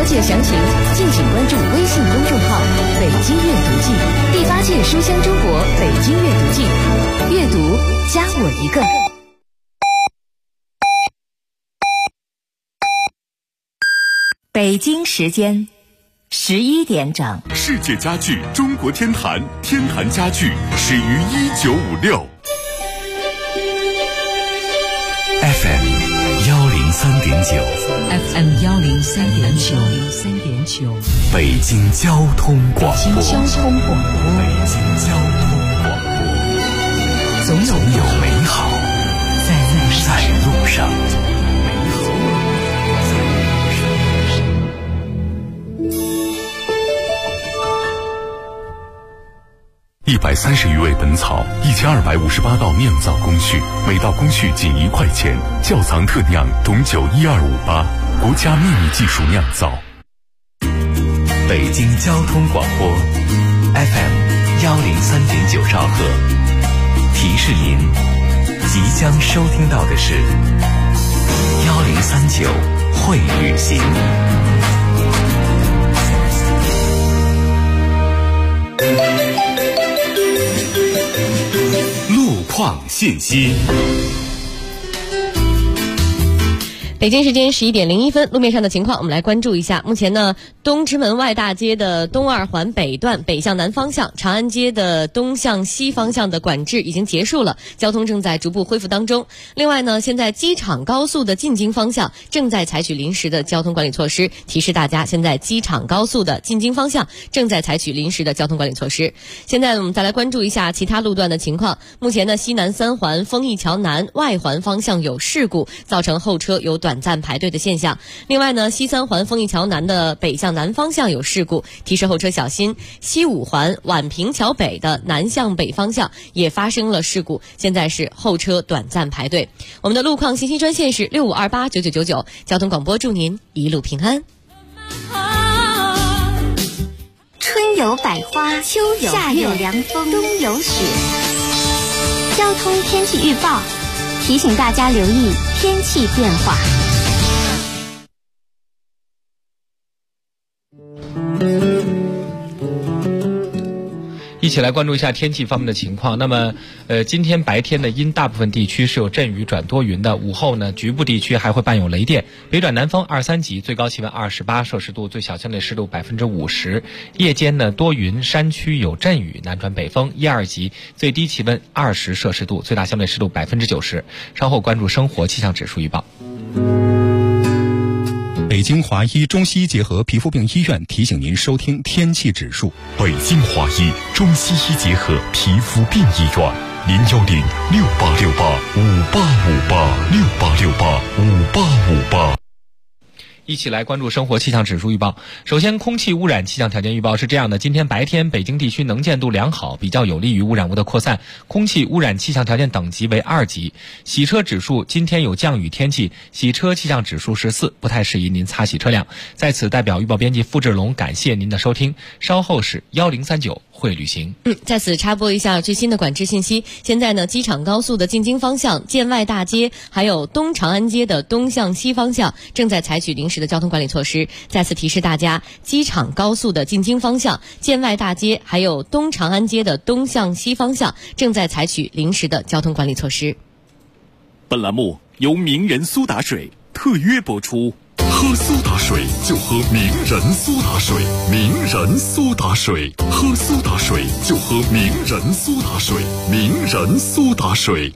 届详情敬请关注微信公众号北京阅读季，第8届书香中国北京阅读季，阅读加我一个。 北京时间11点整， 世界家具中国天坛，天坛家具始于1956。FM 103.9 FM 103.9 北京交通广播。 北京交通广播。 总有美好在路上。130余味本草，1258道酿造工序，每道工序仅1块钱。窖藏特酿董酒12588，国家秘密技术酿造。北京交通广播 FM 103.9兆赫，提示您即将收听到的是1039会旅行。路况信息。 北京时间11点01分，路面上的情况我们来关注一下。目前呢，东直门外大街的东二环北段北向南方向，长安街的东向西方向的管制已经结束了，交通正在逐步恢复当中。另外呢，现在机场高速的进京方向正在采取临时的交通管理措施，提示大家现在机场高速的进京方向正在采取临时的交通管理措施。现在我们再来关注一下其他路段的情况。目前呢，西南3环丰益桥南外环方向有事故，造成后车有短暂排队的现象。另外呢，西3环丰益桥南的北向南方向有事故，提示后车小心。西5环宛平桥北的南向北方向也发生了事故，现在是后车短暂排队。我们的路况信息专线是65289999，交通广播祝您一路平安。 春有百花，秋有夏有凉风，冬有雪。交通天气预报提醒大家留意天气变化。 一起来关注一下天气方面的情况。那么今天白天呢，因大部分地区是有阵雨转多云的，午后呢局部地区还会伴有雷电，北转南风2、3级，最高气温28摄氏度，最小相对湿度50%。夜间呢多云，山区有阵雨，南转北风1、2级，最低气温20摄氏度，最大相对湿度90%。稍后关注生活气象指数预报。 北京华医中西医结合皮肤病医院提醒您收听天气指数。北京华医中西医结合皮肤病医院，0106868585858，68685858。 一起来关注生活气象指数预报。首先，空气污染气象条件预报是这样的：今天白天北京地区能见度良好，比较有利于污染物的扩散，空气污染气象条件等级为2级。洗车指数今天有降雨天气，洗车气象指数是4，不太适宜您擦洗车辆。在此代表预报编辑付志龙感谢您的收听，稍后是1039会旅行。 在此插播一下最新的管制信息。现在呢，机场高速的进京方向建外大街还有东长安街的东向西方向正在采取临时的交通管理措施。再次提示大家，机场高速的进京方向建外大街还有东长安街的东向西方向正在采取临时的交通管理措施。 本栏目由名人苏打水特约播出。喝苏打水就喝名人苏打水，名人苏打水，喝苏打水就喝名人苏打水，名人苏打水。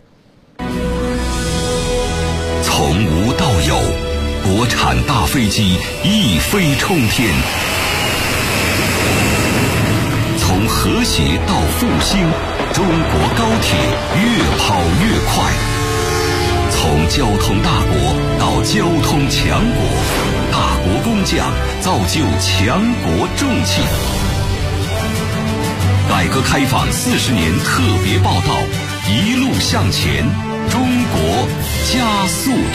从无到有，国产大飞机一飞冲天。从和谐到复兴，中国高铁越跑越快。从交通大国到交通强国，大国工匠造就强国重器。改革开放40年特别报道，一路向前，中国加速度。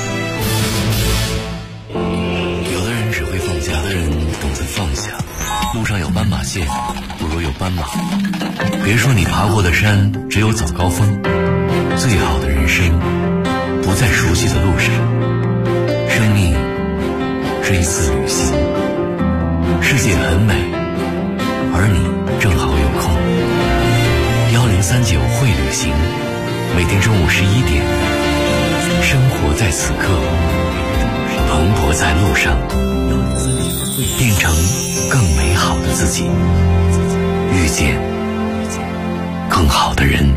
有的人只会放假，有的人懂得放下。路上有斑马线，不如有斑马。别说你爬过的山只有早高峰，最好的人生不在熟悉的路上，生命是一次旅行。世界很美，而你正好有空。1039会旅行，每天中午11点，生活在此刻，蓬勃在路上，变成更美好的自己，遇见更好的人。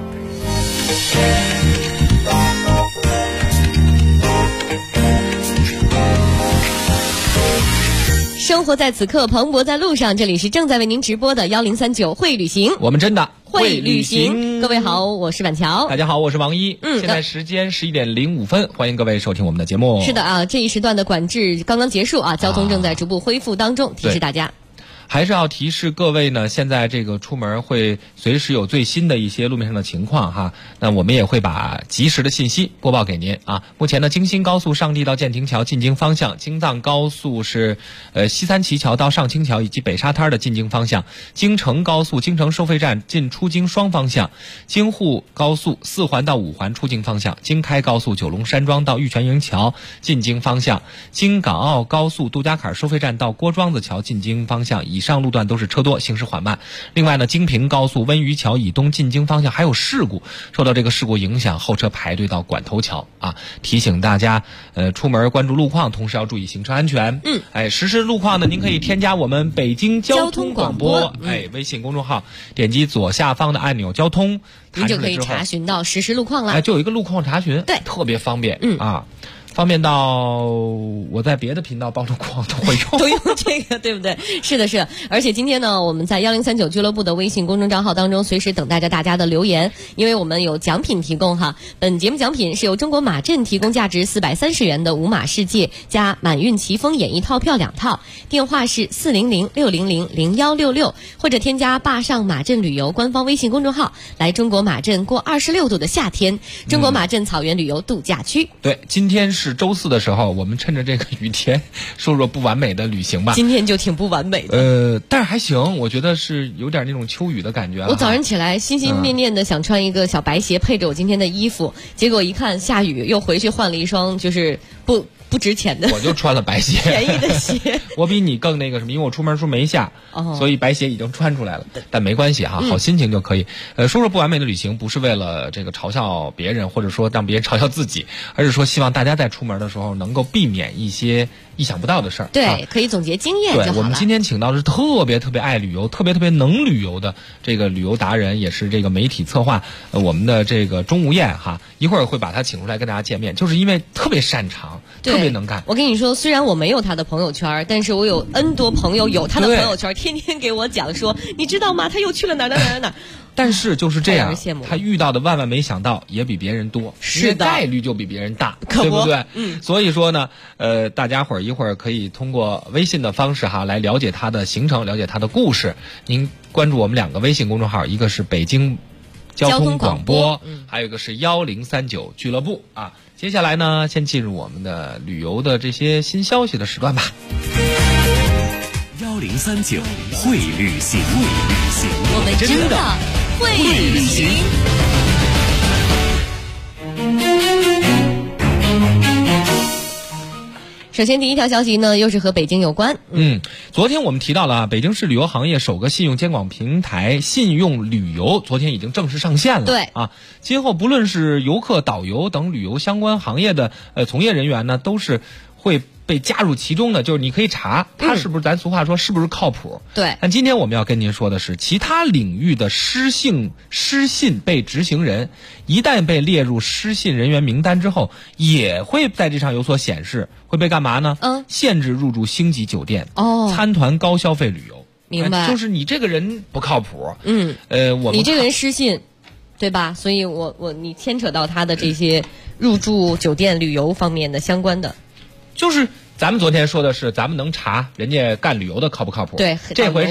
生活在此刻，蓬勃在路上。这里是正在为您直播的1039会旅行， 我们真的会旅行。各位好，我是板桥。 大家好，我是王一。现在时间11点05分，欢迎各位收听我们的节目。 是的啊，这一时段的管制刚刚结束啊，交通正在逐步恢复当中，提示大家。 还是要提示各位呢，现在这个出门会随时有最新的一些路面上的情况哈，那我们也会把及时的信息播报给您啊。目前呢，京新高速上地到建亭桥进京方向，京藏高速是西三旗桥到上清桥以及北沙滩的进京方向，京承高速京承收费站进出京双方向，京沪高速4环到5环出京方向，京开高速九龙山庄到玉泉营桥进京方向，京港澳高速杜家坎收费站到郭庄子桥进京方向，以上路段都是车多，行驶缓慢。另外呢，京平高速温榆桥以东进京方向还有事故，受到这个事故影响，后车排队到管头桥啊。提醒大家，出门关注路况，同时要注意行车安全。实时路况呢，您可以添加我们北京交通广播微信公众号，点击左下方的按钮交通， 您就可以查询到实时路况了。 就有一个路况查询， 对， 特别方便啊。方便到我在别的频道报路况都会用， 都用这个，对不对？是的，是。而且今天呢，我们在1039俱乐部的微信公众账号当中，随时等待着大家的留言，因为我们有奖品提供哈。本节目奖品是由中国马镇提供价值430元的五马世界加满运奇峰演艺套票2套，电话是400-600-0166，或者添加坝上马镇旅游官方微信公众号，来中国马镇过26度的夏天，中国马镇草原旅游度假区。 对，今天是周4的时候，我们趁着这个雨天说说不完美的旅行吧。 今天就挺不完美的， 但是还行，我觉得是有点那种秋雨的感觉。 我早上起来心心念念的想穿一个小白鞋配着我今天的衣服，结果一看下雨，又回去换了一双就是不值钱的， 我就穿了白鞋， 便宜的鞋。 我比你更那个什么，因为我出门时候没下，所以白鞋已经穿出来了。但没关系哈，好心情就可以。说说不完美的旅行，不是为了这个嘲笑别人，或者说让别人嘲笑自己，而是说希望大家在出门的时候能够避免一些意想不到的事儿。 对，可以总结经验就好了。 对，我们今天请到的是特别爱旅游、特别能旅游的这个旅游达人，也是这个媒体策划我们的这个钟无艳哈，一会儿会把他请出来跟大家见面，就是因为特别擅长。特别能干。 我跟你说，虽然我没有他的朋友圈，但是我有 N 多朋友有他的朋友圈，天天给我讲说，你知道吗？他又去了哪儿。 但是就是这样，他遇到的万万没想到也比别人多， 是的， 概率就比别人大，对不对？所以说呢，大家伙儿一会儿可以通过微信的方式哈来了解他的行程，了解他的故事。您关注我们2个微信公众号，一个是北京交通广播，还有一个是1039俱乐部啊。接下来呢，先进入我们的旅游的这些新消息的时段吧。 1039会旅行， 我们真的会旅行。首先第一条消息呢，又是和北京有关。 昨天我们提到了北京市旅游行业首个信用监管平台信用旅游，昨天已经正式上线了。 对啊，今后不论是游客、导游等旅游相关行业的从业人员呢，都是会被加入其中的，就是你可以查他是不是，咱俗话说是不是靠谱。 对。 但今天我们要跟您说的是，其他领域的失信被执行人，一旦被列入失信人员名单之后，也会在这上有所显示，会被干嘛呢？限制入住星级酒店，参团高消费旅游。 明白。 就是你这个人不靠谱。 你这个人失信，对吧？所以你牵扯到他的这些入住酒店旅游方面的相关的。 就是咱们昨天说的是，咱们能查人家干旅游的靠不靠谱？ 对， 这回是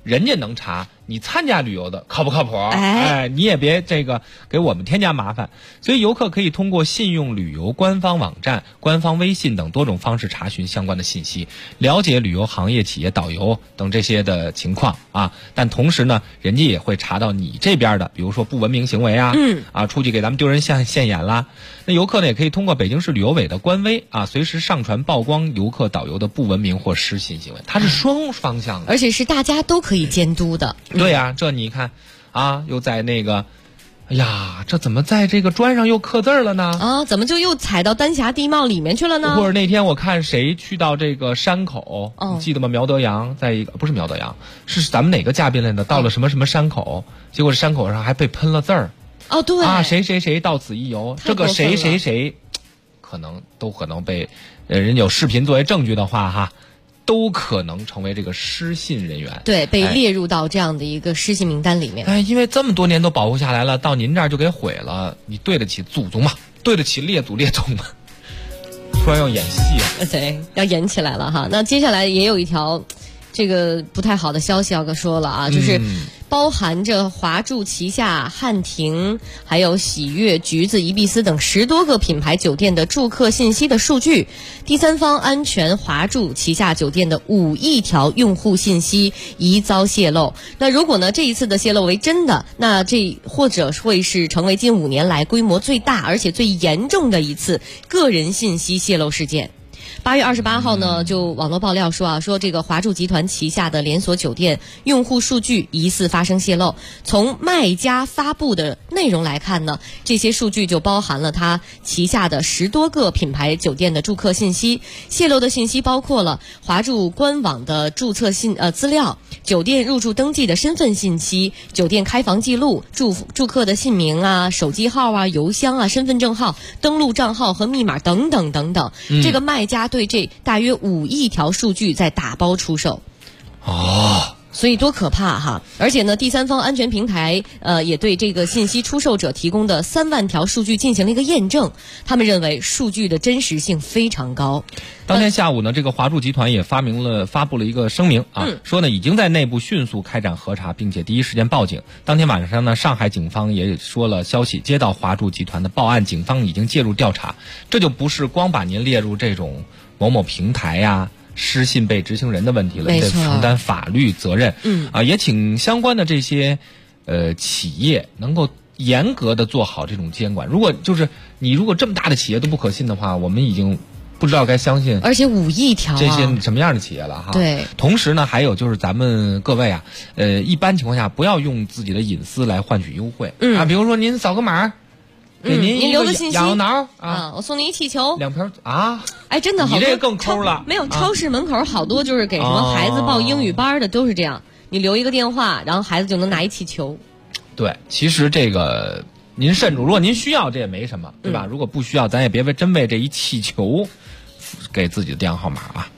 人家能查，你参加旅游的靠不靠谱？ 哎， 你也别这个给我们添加麻烦。所以游客可以通过信用旅游官方网站、官方微信等多种方式查询相关的信息，了解旅游行业、企业、导游等这些的情况啊。但同时呢，人家也会查到你这边的，比如说不文明行为啊，出去给咱们丢人现眼啦。那游客呢，也可以通过北京市旅游委的官微啊，随时上传曝光游客、导游的不文明或失信行为，它是双方向的， 而且是大家都可以监督的。 对呀，这你看啊，又在那个，哎呀，这怎么在这个砖上又刻字了呢？ 啊，怎么就又踩到丹霞地貌里面去了呢？ 或者那天我看谁去到这个山口，你记得吗？苗德阳在一个，不是苗德阳，是咱们哪个嘉宾来的？到了什么什么山口，结果山口上还被喷了字儿。 哦，对啊，谁谁谁到此一游，这个谁谁谁，可能被，人有视频作为证据的话哈。都可能成为这个失信人员， 对，被列入到这样的一个失信名单里面。 因为这么多年都保护下来了，到您这儿就给毁了，你对得起祖宗吗？对得起列祖列宗吗？突然要演戏了， 对，要演起来了哈。那接下来也有一条，这个不太好的消息要说了啊，就是包含着华住旗下汉庭、还有喜悦、橘子、宜碧斯等10多个品牌酒店的住客信息的数据，第三方安全华住旗下酒店的5亿条用户信息疑遭泄露。那如果呢这一次的泄露为真的，那这或者会是成为近5年来规模最大而且最严重的一次个人信息泄露事件。8月28号呢，就网络爆料说这个华住集团旗下的连锁酒店用户数据疑似发生泄露。从卖家发布的内容来看呢，这些数据就包含了他旗下的10多个品牌酒店的住客信息。泄露的信息包括了华住官网的注册资料、酒店入住登记的身份信息、酒店开房记录、住客的姓名啊、手机号啊、邮箱啊、身份证号、登录账号和密码等等等等。这个卖家对这大约5亿条数据在打包出售。所以多可怕哈！而且呢，第三方安全平台也对这个信息出售者提供的3万条数据进行了一个验证，他们认为数据的真实性非常高。 当天下午呢，这个华住集团也发布了一个声明啊，说呢已经在内部迅速开展核查，并且第一时间报警。当天晚上呢，上海警方也说了消息，接到华住集团的报案，警方已经介入调查。这就不是光把您列入这种某某平台呀、失信被执行人的问题了，你得承担法律责任。也请相关的这些企业能够严格的做好这种监管。如果这么大的企业都不可信的话，我们已经不知道该相信， 而且5亿条这些什么样的企业了哈。 对， 同时呢，还有就是咱们各位啊，一般情况下不要用自己的隐私来换取优惠比如说您扫个码。给您留个信息， 痒挠啊！ 我送您一气球 ，2瓶啊！ 哎，真的好多， 你这个更抠了。 没有，超市门口好多就是给什么孩子报英语班的，都是这样。你留一个电话，然后孩子就能拿一气球。 对，其实这个您慎重，如果您需要这也没什么，对吧？如果不需要，咱也别真为这一气球给自己的电话号码啊。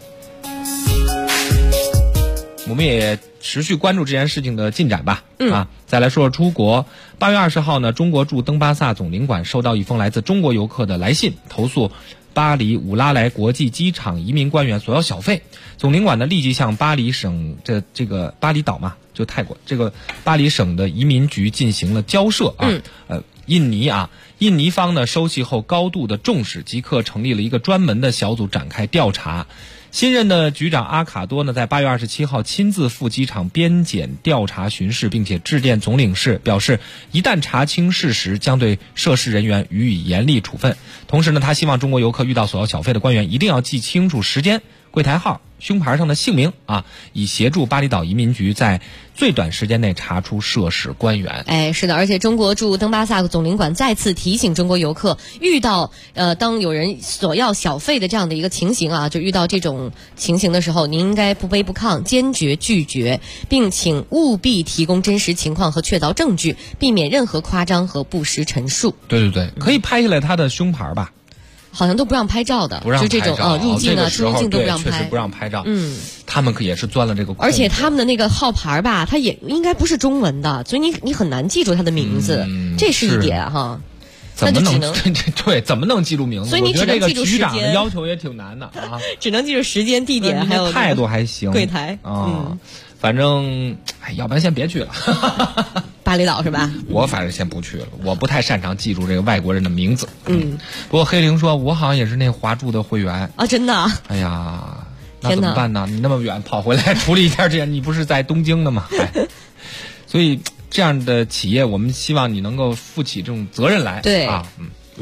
我们也持续关注这件事情的进展吧。再来说说出国。8月20号呢，中国驻登巴萨总领馆收到一封来自中国游客的来信，投诉巴黎乌拉莱国际机场移民官员索要小费。总领馆呢立即向巴黎省这个巴厘岛嘛，就泰国这个巴黎省的移民局进行了交涉印尼方呢收悉后高度的重视，即刻成立了一个专门的小组展开调查。新任的局长阿卡多呢，在8月27号亲自赴机场边检调查巡视，并且致电总领事，表示一旦查清事实，将对涉事人员予以严厉处分。同时呢，他希望中国游客遇到索要小费的官员，一定要记清楚时间、柜台号、胸牌上的姓名以协助巴厘岛移民局在最短时间内查出涉事官员。 哎，是的，而且中国驻登巴萨总领馆再次提醒中国游客，遇到当有人索要小费的这样的一个情形就遇到这种情形的时候，您应该不卑不亢，坚决拒绝，并请务必提供真实情况和确凿证据，避免任何夸张和不实陈述。 对，可以拍下来他的胸牌吧。 好像都不让拍照的，就这种入境出入境都不让拍， 确实不让拍照。他们可也是钻了这个空子。 而且他们的那个号牌吧，它也应该不是中文的，所以你很难记住他的名字，这是一点哈。 怎么能对？怎么能记住名字？ 所以你只能记住时间。 局长的要求也挺难的只能记住时间、地点，还有态度还行， 柜台。 反正要不然先别去了。 巴厘岛是吧？ 我反正先不去了，我不太擅长记住这个外国人的名字。不过黑玲说，我好像也是那华住的会员啊，真的。 哎呀，那怎么办呢？你那么远跑回来处理一下这样，你不是在东京的吗？所以这样的企业，我们希望你能够负起这种责任来。 对啊，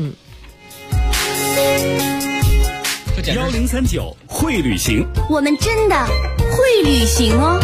1039会旅行， 我们真的会旅行哦。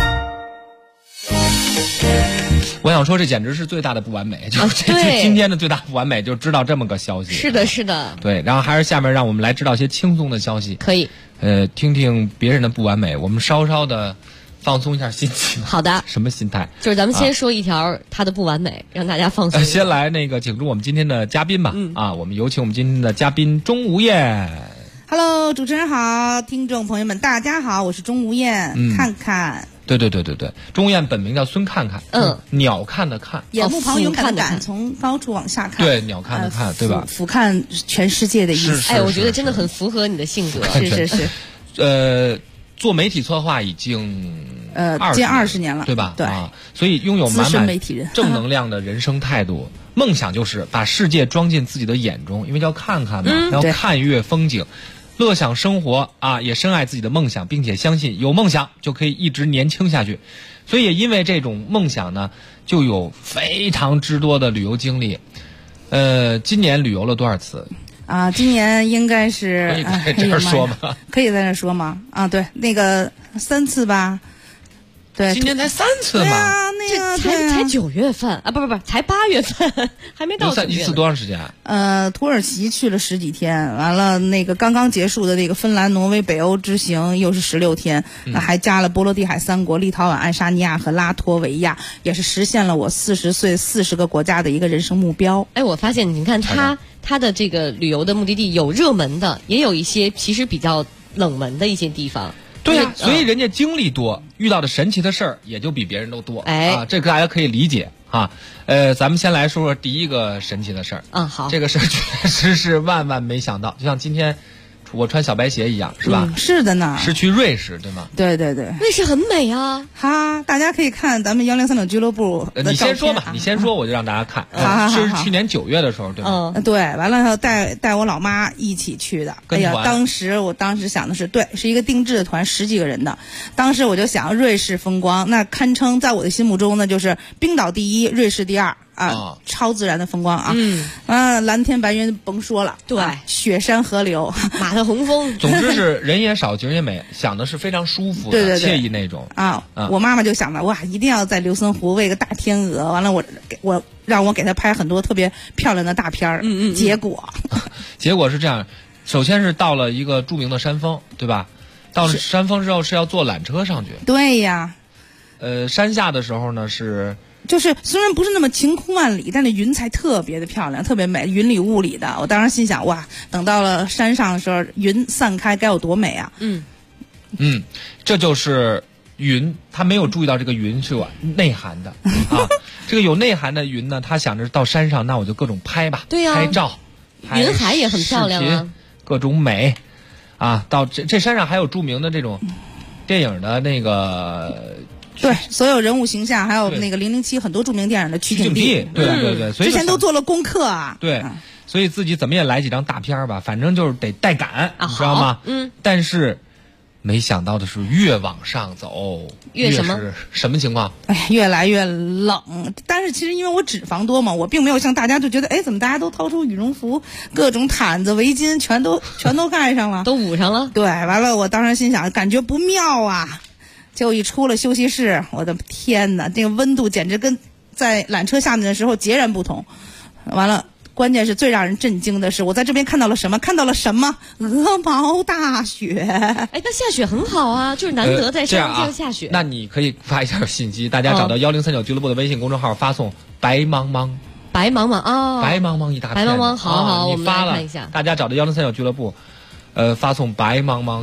我想说，这简直是最大的不完美。就是今天的最大不完美，就知道这么个消息。 是的，是的。 对，然后还是下面让我们来知道一些轻松的消息。 可以。 听听别人的不完美，我们稍稍的放松一下心情。 好的。 什么心态？ 就是咱们先说一条他的不完美，让大家放松。 先来请出我们今天的嘉宾吧。我们有请我们今天的嘉宾钟无艳。 Hello， 主持人好，听众朋友们大家好，我是钟无艳。看看。 对，钟无艳本名叫孙看看，鸟看的看， 眼目旁勇敢的敢，从高处往下看， 对，鸟看的看，对吧？ 俯瞰全世界的意思。 我觉得真的很符合你的性格。 是。 做媒体策划已经近20年了， 对吧？ 对啊，所以拥有满满正能量的人生态度。梦想就是把世界装进自己的眼中，因为叫看看嘛，要看阅风景。乐享生活啊，也深爱自己的梦想，并且相信有梦想就可以一直年轻下去。所以也因为这种梦想呢，就有非常之多的旅游经历。今年旅游了多少次？ 啊，今年应该是可以在这儿说吗？ 可以在这儿说吗？啊，对，那个3次吧。对， 今年才3次嘛。 对啊，那个才9月份啊，不，才8月份，还没到9月。 一次多长时间？ 土耳其去了10几天，完了那个刚刚结束的那个芬兰、挪威、北欧之行又是16天，那还加了波罗的海3国、立陶宛、爱沙尼亚和拉脱维亚，也是实现了我40岁40个国家的一个人生目标。 我发现你看他的这个旅游的目的地有热门的，也有一些其实比较冷门的一些地方。 对呀，所以人家经历多，遇到的神奇的事儿也就比别人都多。这个大家可以理解啊。咱们先来说说第一个神奇的事儿。 好， 这个事儿确实是万万没想到，就像今天我穿小白鞋一样，是吧？ 是的呢。 是去瑞士，对吗？ 对， 瑞士很美啊。 大家可以看咱们1039俱乐部的照片。 你先说吧，你先说，我就让大家看。是去年9月的时候，对吗？ 对，完了后带我老妈一起去的。哎呀，当时想的是，对，是一个定制的团，10几个人的。当时我就想，瑞士风光那堪称在我的心目中呢，就是冰岛第1，瑞士第2。超自然的风光啊！蓝天白云甭说了， 对， 雪山河流， 马特洪峰。 总之是人也少，景也美，想的是非常舒服的、惬意那种啊！我妈妈就想着，哇，一定要在琉森湖喂个大天鹅，完了我让我给她拍很多特别漂亮的大片儿。 结果是这样，首先是到了一个著名的山峰，对吧？到了山峰之后是要坐缆车上去。 对呀。 山下的时候呢就是虽然不是那么晴空万里，但是云彩特别的漂亮，特别美，云里雾里的。我当时心想，哇，等到了山上的时候，云散开该有多美啊！ 这就是云，他没有注意到这个云是有内涵的啊。这个有内涵的云呢，他想着到山上，那我就各种拍吧， 对呀， 拍照， 云海也很漂亮啊， 各种美啊。到这山上还有著名的这种电影的那个。 对，所有人物形象，还有那个007很多著名电影的取景地， 对，所以之前都做了功课啊。 对，所以自己怎么也来几张大片吧，反正就是得带感，你知道吗？但是没想到的是，越往上走，越是什么情况？ 越来越冷。但是其实因为我脂肪多嘛，我并没有像大家就觉得，怎么大家都掏出羽绒服、各种毯子、围巾，全都盖上了， 都捂上了。 对，完了，我当时心想，感觉不妙啊。就一出了休息室，我的天哪，这个温度简直跟在缆车下面的时候截然不同。完了，关键是最让人震惊的是，我在这边看到了什么？鹅毛大雪。 那下雪很好啊，就是难得在山上下雪。 那你可以发一下信息，大家找到1039俱乐部的微信公众号，发送白茫茫。 白茫茫啊， 白茫茫一大片。 白茫茫，好， 你发了，大家找到1039俱乐部，发送白茫茫就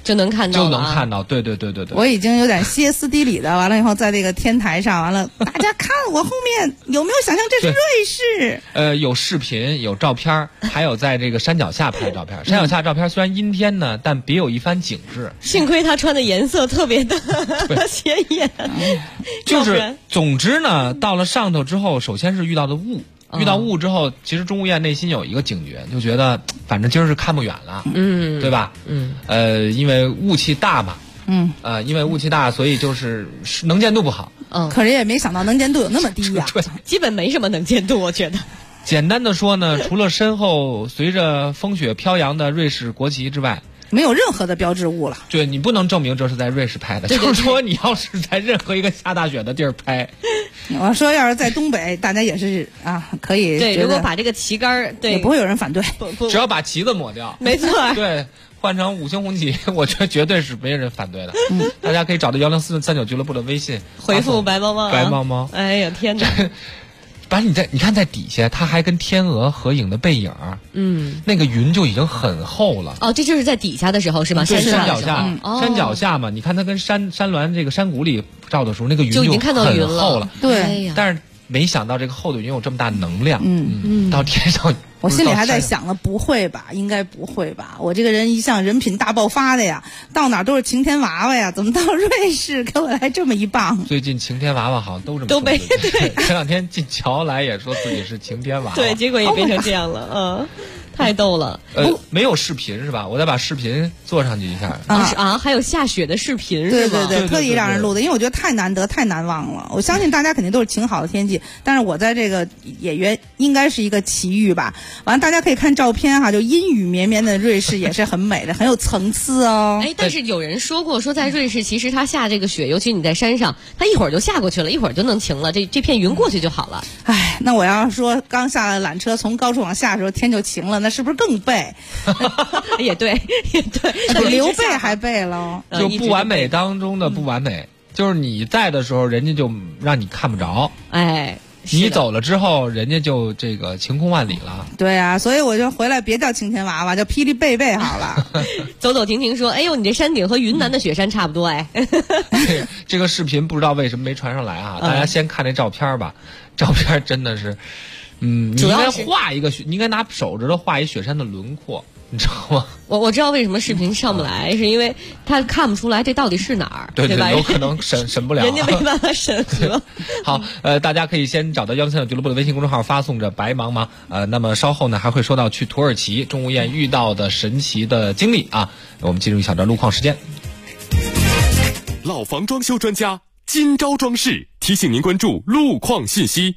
就能看到， 就能看到，对。 我已经有点歇斯底里的，完了以后在这个天台上，完了大家看我后面有没有想象这是瑞士？ 有视频，有照片，还有在这个山脚下拍照片。山脚下照片虽然阴天呢，但别有一番景致。 幸亏他穿的颜色特别的显眼。 就是总之呢，到了上头之后，首先是遇到的雾。遇到雾之后，其实钟无艳内心有一个警觉，就觉得反正今儿是看不远了，对吧？因为雾气大嘛，因为雾气大，所以就是能见度不好。 可是也没想到能见度有那么低呀， 对， 基本没什么能见度，我觉得。 简单的说呢，除了身后随着风雪飘扬的瑞士国旗之外， 没有任何的标志物了。 对，你不能证明这是在瑞士拍的，就是说你要是在任何一个下大雪的地儿拍。 我说要是在东北，大家也是可以。 对，如果把这个旗杆也不会有人反对， 只要把旗子抹掉， 没错。 对，换成5星红旗，我觉得绝对是没人反对的。大家可以找到10439俱乐部的微信， 回复白猫猫。 白猫猫， 哎呀天哪！ 把你看在底下，它还跟天鹅合影的背影，那个云就已经很厚了。 哦，这就是在底下的时候是吗？ 山脚下，山脚下嘛，你看它跟山峦这个山谷里照的时候，那个云就已经看到云了， 厚了。 对， 但是没想到这个厚的云有这么大能量，到天上。 我心里还在想了，不会吧？应该不会吧？我这个人一向人品大爆发的呀，到哪都是晴天娃娃呀，怎么到瑞士给我来这么一棒？ 最近晴天娃娃好像都这么都被对。前两天进桥来也说自己是晴天娃娃， 对，结果也变成这样了，太逗了。 没有视频是吧？我再把视频做上去一下。 还有下雪的视频是吗？ 对，特意让人录的，因为我觉得太难得、太难忘了。我相信大家肯定都是晴好的天气，但是我在这个也应该是一个奇遇吧。完了，大家可以看照片哈，就阴雨绵绵的瑞士也是很美的，很有层次哦。 但是有人说在瑞士，其实它下这个雪，尤其你在山上，它一会儿就下过去了，一会儿就能晴了，这片云过去就好了。 那我要说刚下了缆车，从高处往下的时候天就晴了，那是不是更背？ 也对， 刘备还背了， 就不完美当中的不完美，就是你在的时候，人家就让你看不着。你走了之后，人家就这个晴空万里了。 对啊，所以我就回来别叫晴天娃娃，叫霹雳贝贝好了。 走走停停说：“哎呦，你这山顶和云南的雪山差不多哎。” 这个视频不知道为什么没传上来啊？大家先看那照片吧，照片真的是，你应该画一个你应该拿手指头画一雪山的轮廓。你知道吗？ 我知道为什么视频上不来，是因为他看不出来这到底是哪儿， 对吧？ 有可能审不了， 人家没办法审核。 好，大家可以先找到103俱乐部的微信公众号，发送着白茫茫。那么稍后呢，还会说到去土耳其钟无艳遇到的神奇的经历啊。我们进入一小段路况时间。 老房装修专家金招装饰提醒您关注路况信息。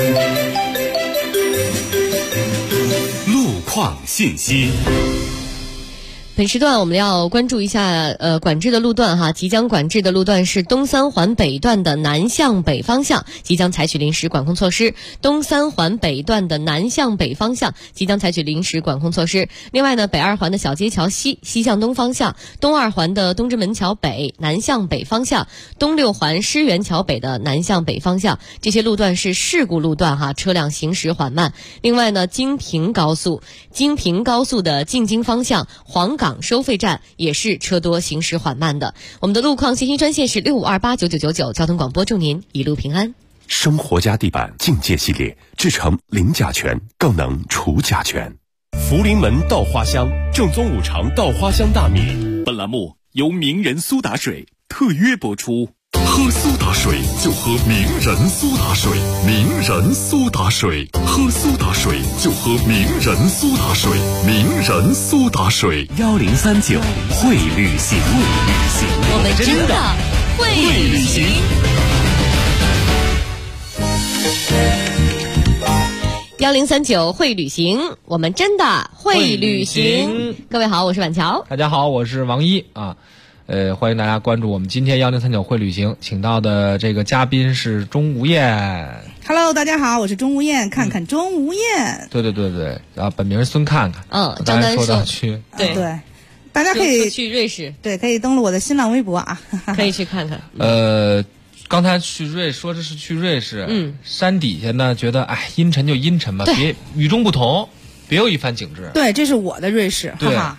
路况信息。 本时段我们要关注一下管制的路段哈，即将管制的路段是东三环北段的南向北方向，即将采取临时管控措施。东三环北段的南向北方向即将采取临时管控措施。另外呢，北二环的小街桥西向东方向，东二环的东直门桥北南向北方向，东六环狮园桥北的南向北方向，这些路段是事故路段哈，车辆行驶缓慢。另外呢，京平高速的进京方向黄岗收费站也是车多行驶缓慢的。我们的路况信息专线是65289999，交通广播祝您一路平安。 生活家地板境界系列，制成零甲醛，更能除甲醛。福临门稻花香，正宗五常稻花香大米。本栏目由名人苏打水特约播出。 喝苏打水就喝名人苏打水，名人苏打水，喝苏打水就喝名人苏打水，名人苏打水。 1039会旅行， 我们真的会旅行。1039会旅行，我们真的会旅行。各位好，我是婉乔。 大家好，我是王一啊。欢迎大家关注我们今天1039会旅行，请到的这个嘉宾是钟无艳。 Hello， 大家好，我是钟无艳，看看钟无艳。 对，本名是孙看看。 张丹说去。 对，大家可以去瑞士， 对，可以登录我的新浪微博啊， 可以去看看。 刚才说这是去瑞士，山底下呢，觉得阴沉就阴沉吧，别与众不同，别有一番景致。 对，这是我的瑞士， 对。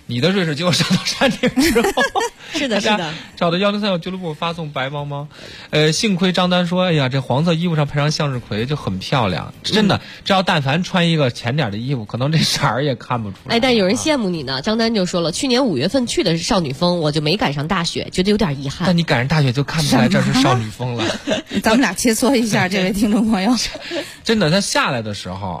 你的瑞士结果上到山顶之后， 是的，是的， 找到1035俱乐部发送白茫茫。幸亏张丹说，哎呀，这黄色衣服上配上向日葵就很漂亮，真的，只要但凡穿一个浅点的衣服，可能这色儿也看不出来。 哎，但有人羡慕你呢。张丹就说了，去年5月份去的是少女峰，我就没赶上大雪，觉得有点遗憾。 但你赶上大雪就看不出来这是少女峰了。 咱们俩切磋一下，这位听众朋友。 真的，它下来的时候，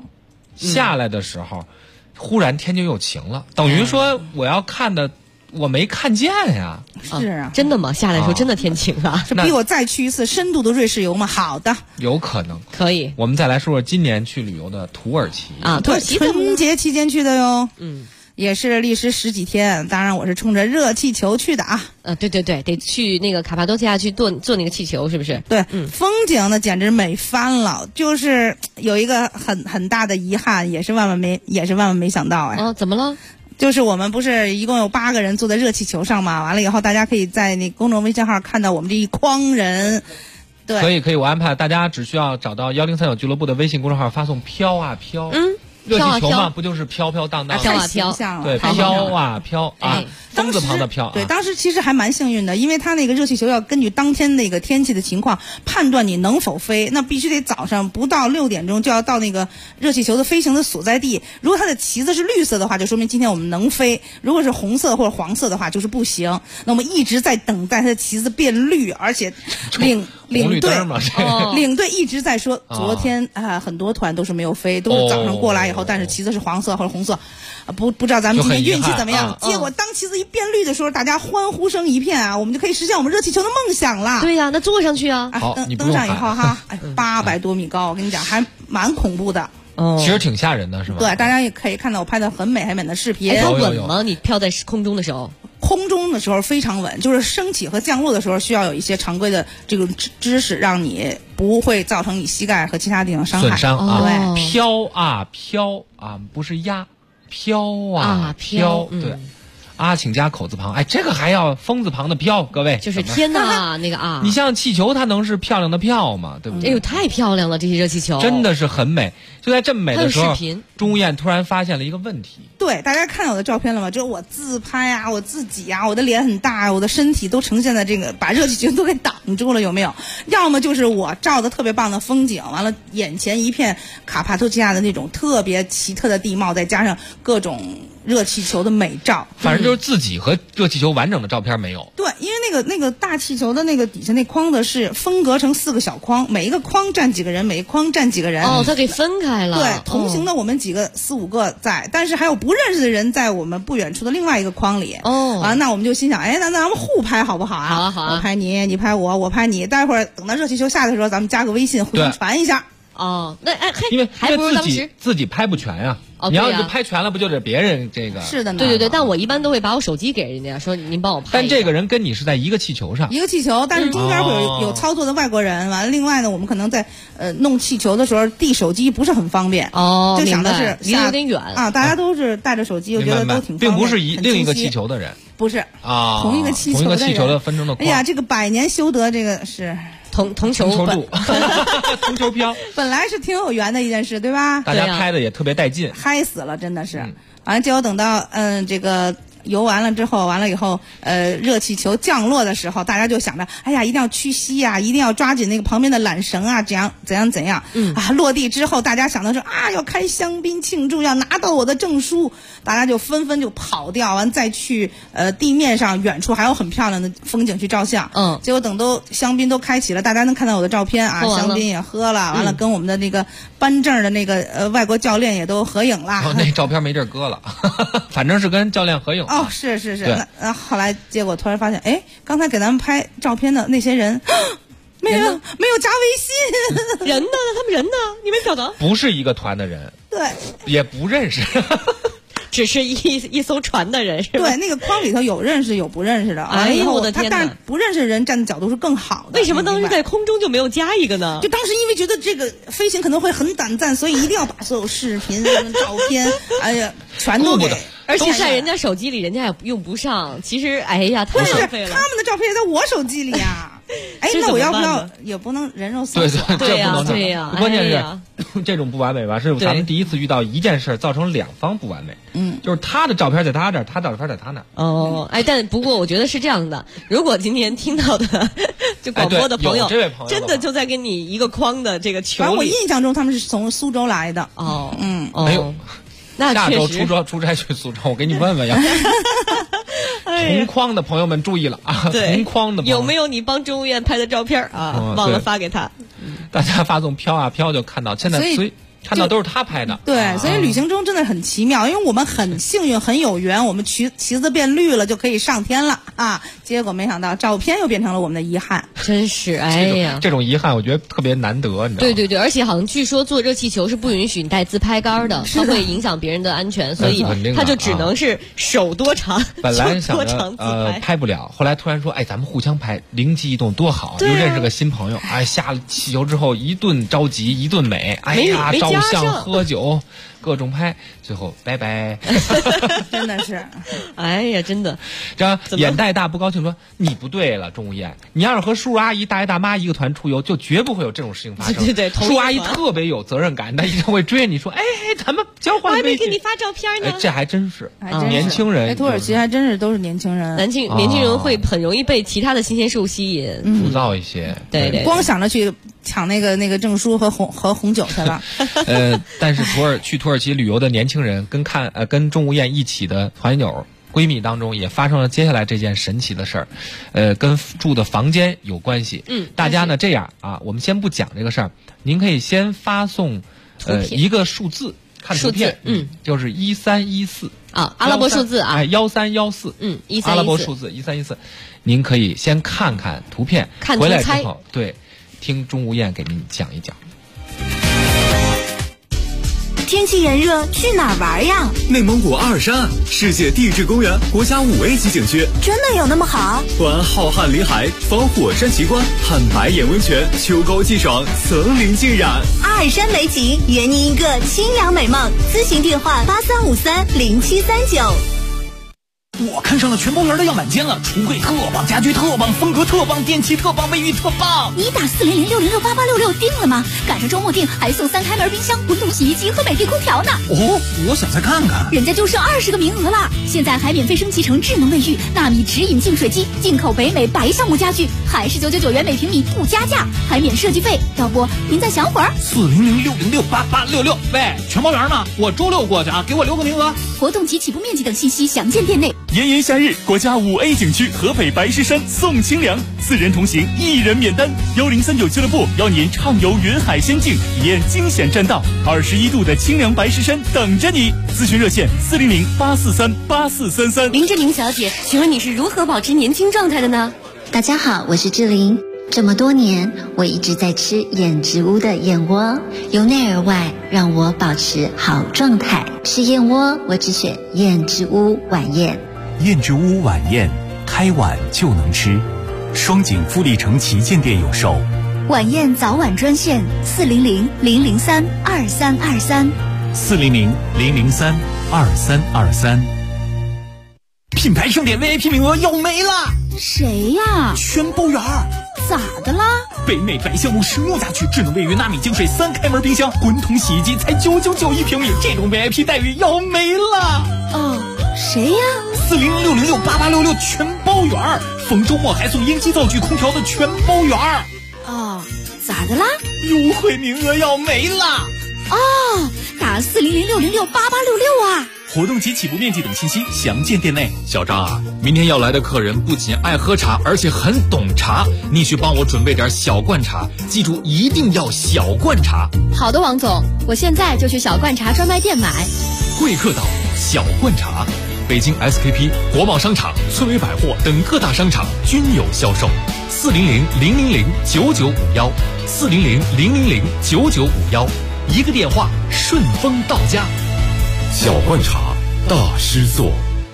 忽然天就又晴了，等于说我要看的我没看见呀。 是啊， 真的吗？下来的时候真的天晴了。 是逼我再去一次深度的瑞士游吗？好的， 有可能可以。 我们再来说说今年去旅游的土耳其啊，土耳其春节期间去的哟。也是历时10几天，当然我是冲着热气球去的啊。 对，得去那个卡帕多奇亚去坐那个气球，是不是？ 对，风景呢简直美翻了，就是有一个很大的遗憾，也是万万没想到哎。 怎么了？ 就是我们不是一共有8个人坐在热气球上嘛？完了以后，大家可以在那公众微信号看到我们这一筐人。对， 可以，我安排大家只需要找到1039俱乐部的微信公众号，发送飘啊飘。热气球嘛，不就是飘飘荡荡？ 飘啊飘， 对，飘啊飘啊，风字旁的飘。 对，当时其实还蛮幸运的，因为它那个热气球要根据当天那个天气的情况判断你能否飞，那必须得早上不到6点钟就要到那个热气球的飞行的所在地。如果它的旗子是绿色的话，就说明今天我们能飞；如果是红色或者黄色的话，就是不行。那我们一直在等待它的旗子变绿，而且领队一直在说，昨天很多团都是没有飞，都是早上过来以后，但是旗子是黄色或者红色，不知道咱们今天运气怎么样。结果当旗子一变绿的时候，大家欢呼声一片啊，我们就可以实现我们热气球的梦想了。 对呀，那坐上去啊， 登上以后哈，800多米高，我跟你讲还蛮恐怖的。 其实挺吓人的，是吧？ 对，大家也可以看到我拍的很美的视频。 它稳吗？你飘在空中的时候？ 空中的时候非常稳，就是升起和降落的时候需要有一些常规的这种知识，让你不会造成你膝盖和其他地方伤害。 损伤啊！ 对， 飘啊飘啊，不是压，飘啊飘，对。请加口字旁，哎，这个还要风字旁的飘，各位就是天哪，那个啊！ 你像气球，它能是漂亮的漂吗？对不对？ 哎呦，太漂亮了，这些热气球真的是很美。就在这么美的时候，钟无艳突然发现了一个问题。 对，大家看我的照片了吗？就是我自拍啊，我自己啊，我的脸很大，我的身体都呈现在这个把热气球都给挡住了，有没有？要么就是我照的特别棒的风景，完了眼前一片卡帕多奇亚的那种特别奇特的地貌，再加上各种热气球的美照， 反正就是自己和热气球完整的照片没有。 对，因为那个大气球的那个底下那框的是分隔成4个小框，每一个框站几个人，每一框站几个人。 它给分开了。 对，同行的我们几个4、5个在，但是还有不认识的人在我们不远处的另外一个框里。那我们就心想，哎，那咱们互拍好不好啊？ 好啊， 我拍你，你拍我，我拍你。待会儿等到热气球下的时候，咱们加个微信，互相传一下。 因为还不如当时自己拍不全呀。你要是拍全了，不就是别人这个？ 是的呢。 对，但我一般都会把我手机给人家，说您帮我拍。 但这个人跟你是在一个气球上， 一个气球，但是中间会有操作的外国人。完了，另外呢，我们可能在弄气球的时候递手机不是很方便。 就想的是离得有点远啊，大家都是带着手机，我觉得都挺方便。 并不是另一个气球的人， 不是同一个气球的分钟的框。 哎呀，这个百年修得，这个是。 同球度，同球飘， 本来是挺有缘的一件事，对吧？ 大家拍的也特别带劲， 嗨死了，真的是。完了，结果等到这个游完了之后，完了以后，热气球降落的时候，大家就想着，哎呀，一定要屈膝啊，一定要抓紧那个旁边的缆绳啊，怎样。落地之后，大家想的是要开香槟庆祝，要拿到我的证书，大家就纷纷就跑掉，完再去地面上远处还有很漂亮的风景去照相。结果等都香槟都开启了，大家能看到我的照片啊，香槟也喝了，完了跟我们的那个颁证的那个外国教练也都合影了。 那照片没地儿搁了，反正是跟教练合影。 是。那后来结果突然发现，哎，刚才给咱们拍照片的那些人，没有加微信。 人呢？他们人呢？你没找到？ 不是一个团的人， 对， 也不认识。 只是一艘船的人，是吧？ 对，那个框里头有认识有不认识的。 哎呦我的天哪！ 但是不认识的人站的角度是更好的。 为什么当时在空中就没有加一个呢？ 就当时因为觉得这个飞行可能会很胆战，所以一定要把所有视频、照片，哎呀，全都给。 而且在人家手机里，人家也用不上。其实，哎呀，太浪费了。 他们的照片也在我手机里啊。 哎，那我要不要也不能人肉搜索？ 对，这不能对呀。 关键是这种不完美吧，是咱们第一次遇到一件事造成两方不完美。就是他的照片在他这儿，他照片在他那儿。 哦，哎，但不过我觉得是这样的，如果今天听到的就广播的朋友， 这位朋友真的就在给你一个框的这个球里。 我印象中他们是从苏州来的。 哦， 没有。 那下周出差去苏州，我给你问问呀。同框的朋友们注意了啊！同框的朋友有没有你帮中务院拍的照片啊？忘了发给他。 大家发送飘啊飘就看到，现在所以看到都是他拍的。 对，所以旅行中真的很奇妙，因为我们很幸运很有缘，我们旗子变绿了就可以上天了啊！结果没想到照片又变成了我们的遗憾， 真是哎呀！ 这种遗憾我觉得特别难得，你知道吗？ 对对对，而且好像据说做热气球是不允许你带自拍杆的，它会影响别人的安全，所以它就只能是手多长， 本来想着拍不了，后来突然说，哎，咱们互相拍，灵机一动多好，又认识个新朋友，哎，下了气球之后一顿着急，一顿美，哎呀，照相喝酒。各种拍，最后拜拜， 真的是， 哎呀，真的， 这眼袋大不高兴说你不对了，钟无艳，你要是和叔叔阿姨、大爷大妈一个团出游，就绝不会有这种事情发生。 对对对， 叔叔阿姨特别有责任感，他一定会追你说，哎，咱们交换。 我还没给你发照片呢。 这还真是，年轻人， 土耳其还真是都是年轻人， 年轻人会很容易被其他的新鲜事物吸引， 浮躁一些。 对对， 光想着去抢那个证书和红酒去了。 但是去土耳其旅游的年轻人跟钟无艳一起的团友闺蜜当中也发生了接下来这件神奇的事儿，跟住的房间有关系。大家呢这样啊，我们先不讲这个事儿，您可以先发送一个数字，看图片，就是1314 啊，阿拉伯数字啊 ，1314，1314，阿拉伯数字1314，您可以先看看图片，回来之后对，听钟无艳给您讲一讲。 天气炎热，去哪儿玩呀？ 内蒙古阿尔山，世界地质公园国家5A 级景区， 真的有那么好？ 环浩瀚林海，访火山奇观，看白眼温泉，秋高气爽，层林尽染。 阿尔山美景，圆你一个清凉美梦。咨询电话83530739。 我看上了全包园的样板间了，橱柜特棒，家具特棒，风格特棒，电器特棒，卫浴特棒。 你打40060688866定了吗？赶上周末订还送3开门冰箱、滚筒洗衣机和美的空调呢。 哦，我想再看看。 人家就剩20个名额了，现在还免费升级成智能卫浴、纳米直饮净水机、进口北美白橡木家具，还是999元每平米不加价，还免设计费。要不您再想会儿 ？40060688866。喂，全包园呢？我周6过去啊，给我留个名额。 活动及起步面积等信息详见店内。 炎炎夏日，国家5A 景区合肥白石山送清凉，4人同行1人免单。1039俱乐部邀您畅游云海仙境，体验惊险栈道，21度的清凉白石山等着你。咨询热线400-843-8433。 林志玲小姐，请问你是如何保持年轻状态的呢？ 大家好，我是志玲。这么多年，我一直在吃燕之屋的燕窝，由内而外让我保持好状态。吃燕窝，我只选燕之屋晚宴。 燕之屋晚宴，开晚就能吃。双井富力城旗舰店有售。 晚宴早晚专线400-003-2323。 400-003-2323。 品牌盛典 VIP 名额要没了。 谁呀？ 全包园。 咋的啦？ 北美白橡木实木家具、智能卫浴、纳米净水、3开门冰箱、滚筒洗衣机才999一平米，这种 VIP 待遇要没了。 哦，谁呀 ？400-606-8866全包园，逢周末还送烟机、灶具、空调的全包园。 哦，咋的啦？ 优惠名额要没了。 哦，打400-606-8866啊。 活动及起步面积等信息详见店内。小张啊，明天要来的客人不仅爱喝茶，而且很懂茶，你去帮我准备点小罐茶，记住一定要小罐茶。 好的，王总，我现在就去小罐茶专卖店买。 贵客岛小罐茶，北京 SKP、国贸商场、村委百货等各大商场均有销售。400-000-9951 400-000-9951，一个电话顺丰到家。 小罐茶大师座。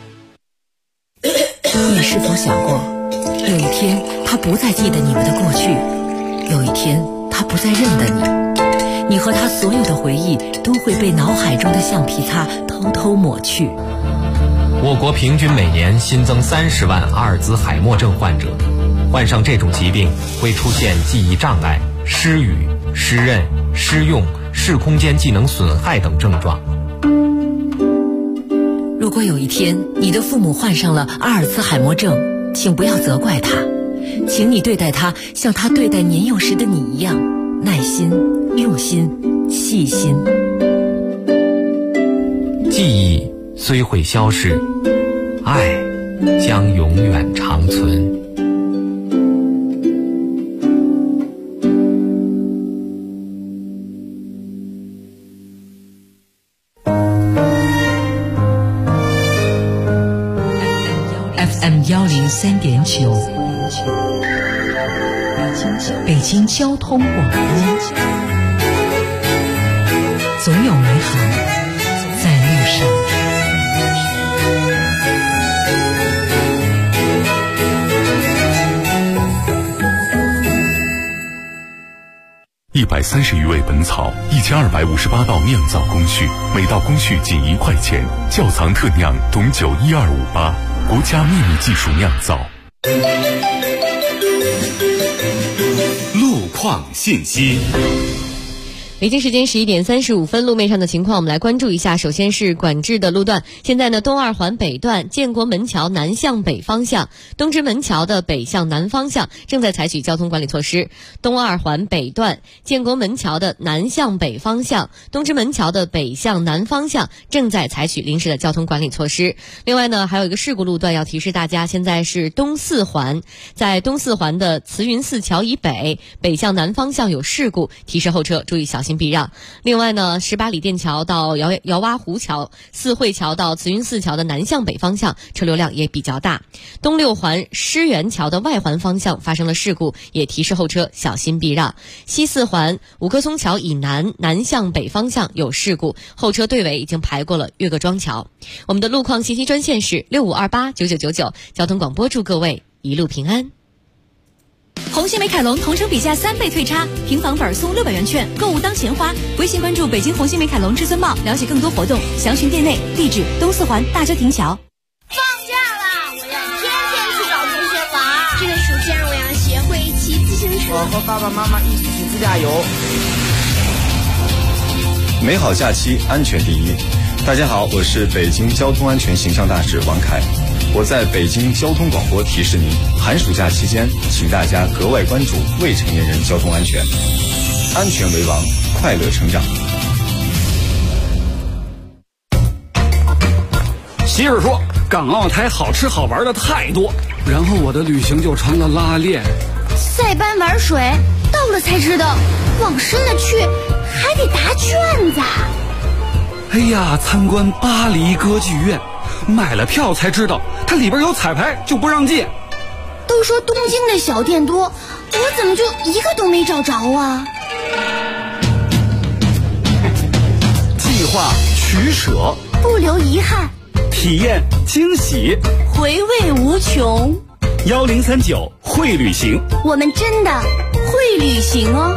你是否想过，有一天他不再记得你们的过去，有一天他不再认得你，你和他所有的回忆都会被脑海中的橡皮擦偷偷抹去。 我国平均每年新增30万阿尔兹海默症患者， 患上这种疾病会出现记忆障碍、失语、失认、失用、视空间技能损害等症状。 如果有一天你的父母患上了阿尔茨海默症，请不要责怪他，请你对待他像他对待年幼时的你一样，耐心、用心、细心。 记忆虽会消逝，爱将永远长存。 FM103.9，北京交通广播，总有美好在路上。 130余味本草，1258道酿造工序，每道工序仅1块钱。窖藏特酿董酒12588，国家秘密技术酿造。 路况信息。 北京时间11点35分，路面上的情况我们来关注一下。首先是管制的路段，现在呢，东二环北段建国门桥南向北方向，东直门桥的北向南方向正在采取交通管理措施。东二环北段建国门桥的南向北方向，东直门桥的北向南方向正在采取临时的交通管理措施。另外呢，还有一个事故路段要提示大家，现在是东四环，在东四环的慈云寺桥以北，北向南方向有事故，提示后车注意小心避让。另外呢，18里店桥到姚洼湖桥、四惠桥到慈云寺桥的南向北方向车流量也比较大。东六环狮园桥的外环方向发生了事故，也提示后车小心避让。西四环五棵松桥以南南向北方向有事故，后车队尾已经排过了岳各庄桥。我们的路况信息专线是65289999，交通广播祝各位一路平安。 红星美凯龙同城比价3倍退差，平房本送600元券，购物当钱花。微信关注北京红星美凯龙至尊茂，了解更多活动，详询店内。地址东四环大郊亭桥。 放假了，我要天天去找同学玩。这个暑假我要学会骑自行车。 我和爸爸妈妈一起去自驾游。 美好假期，安全第一。大家好，我是北京交通安全形象大使王凯。我在北京交通广播提示您，寒暑假期间，请大家格外关注未成年人交通安全，安全为王，快乐成长。 媳妇说，港澳台好吃好玩的太多，然后我的旅行就成了拉练。 塞班玩水，到了才知道，往深了去还得答卷子。 哎呀，参观巴黎歌剧院。买了票才知道，它里边有彩排，就不让进。 都说东京的小店多，我怎么就一个都没找着啊？ 计划取舍， 不留遗憾， 体验惊喜， 回味无穷。 1039会旅行， 我们真的会旅行哦。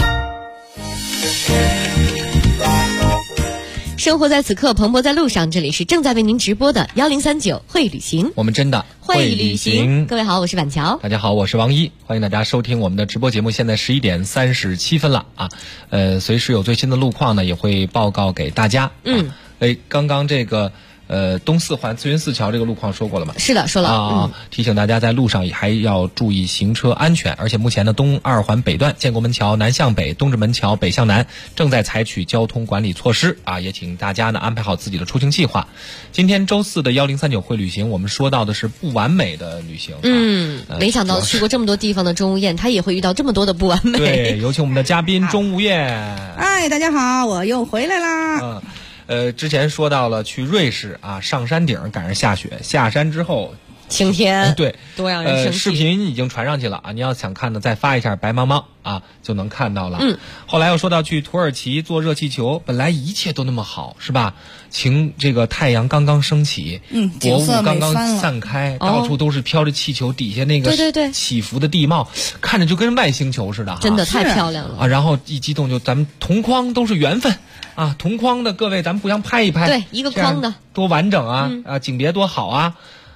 生活在此刻，蓬勃在路上。这里是正在为您直播的1039会旅行， 我们真的会旅行。各位好，我是板桥。 大家好，我是王一，欢迎大家收听我们的直播节目。现在11点37分了啊，随时有最新的路况呢，也会报告给大家。刚刚这个。东四环慈云寺桥这个路况说过了吗？ 是的，说了。 提醒大家在路上还要注意行车安全。而且目前呢，东二环北段建国门桥南向北、东直门桥北向南正在采取交通管理措施啊，也请大家呢安排好自己的出行计划。今天周四的1039会旅行，我们说到的是不完美的旅行。 没想到去过这么多地方的钟无艳，他也会遇到这么多的不完美。 对，有请我们的嘉宾钟无艳。 哎，大家好，我又回来啦。 之前说到了去瑞士啊，上山顶赶上下雪，下山之后晴天， 对， 多让人生气。 视频已经传上去了啊，你要想看的再发一下白茫茫啊，就能看到了。后来又说到去土耳其坐热气球，本来一切都那么好，是吧？这个太阳刚刚升起，薄雾刚刚散开，到处都是飘着气球，底下那个起伏的地貌，看着就跟外星球似的， 真的太漂亮了啊！然后一激动就咱们同框都是缘分。啊，同框的各位，咱们互相拍一拍， 对，一个框的多完整啊！景别多好啊！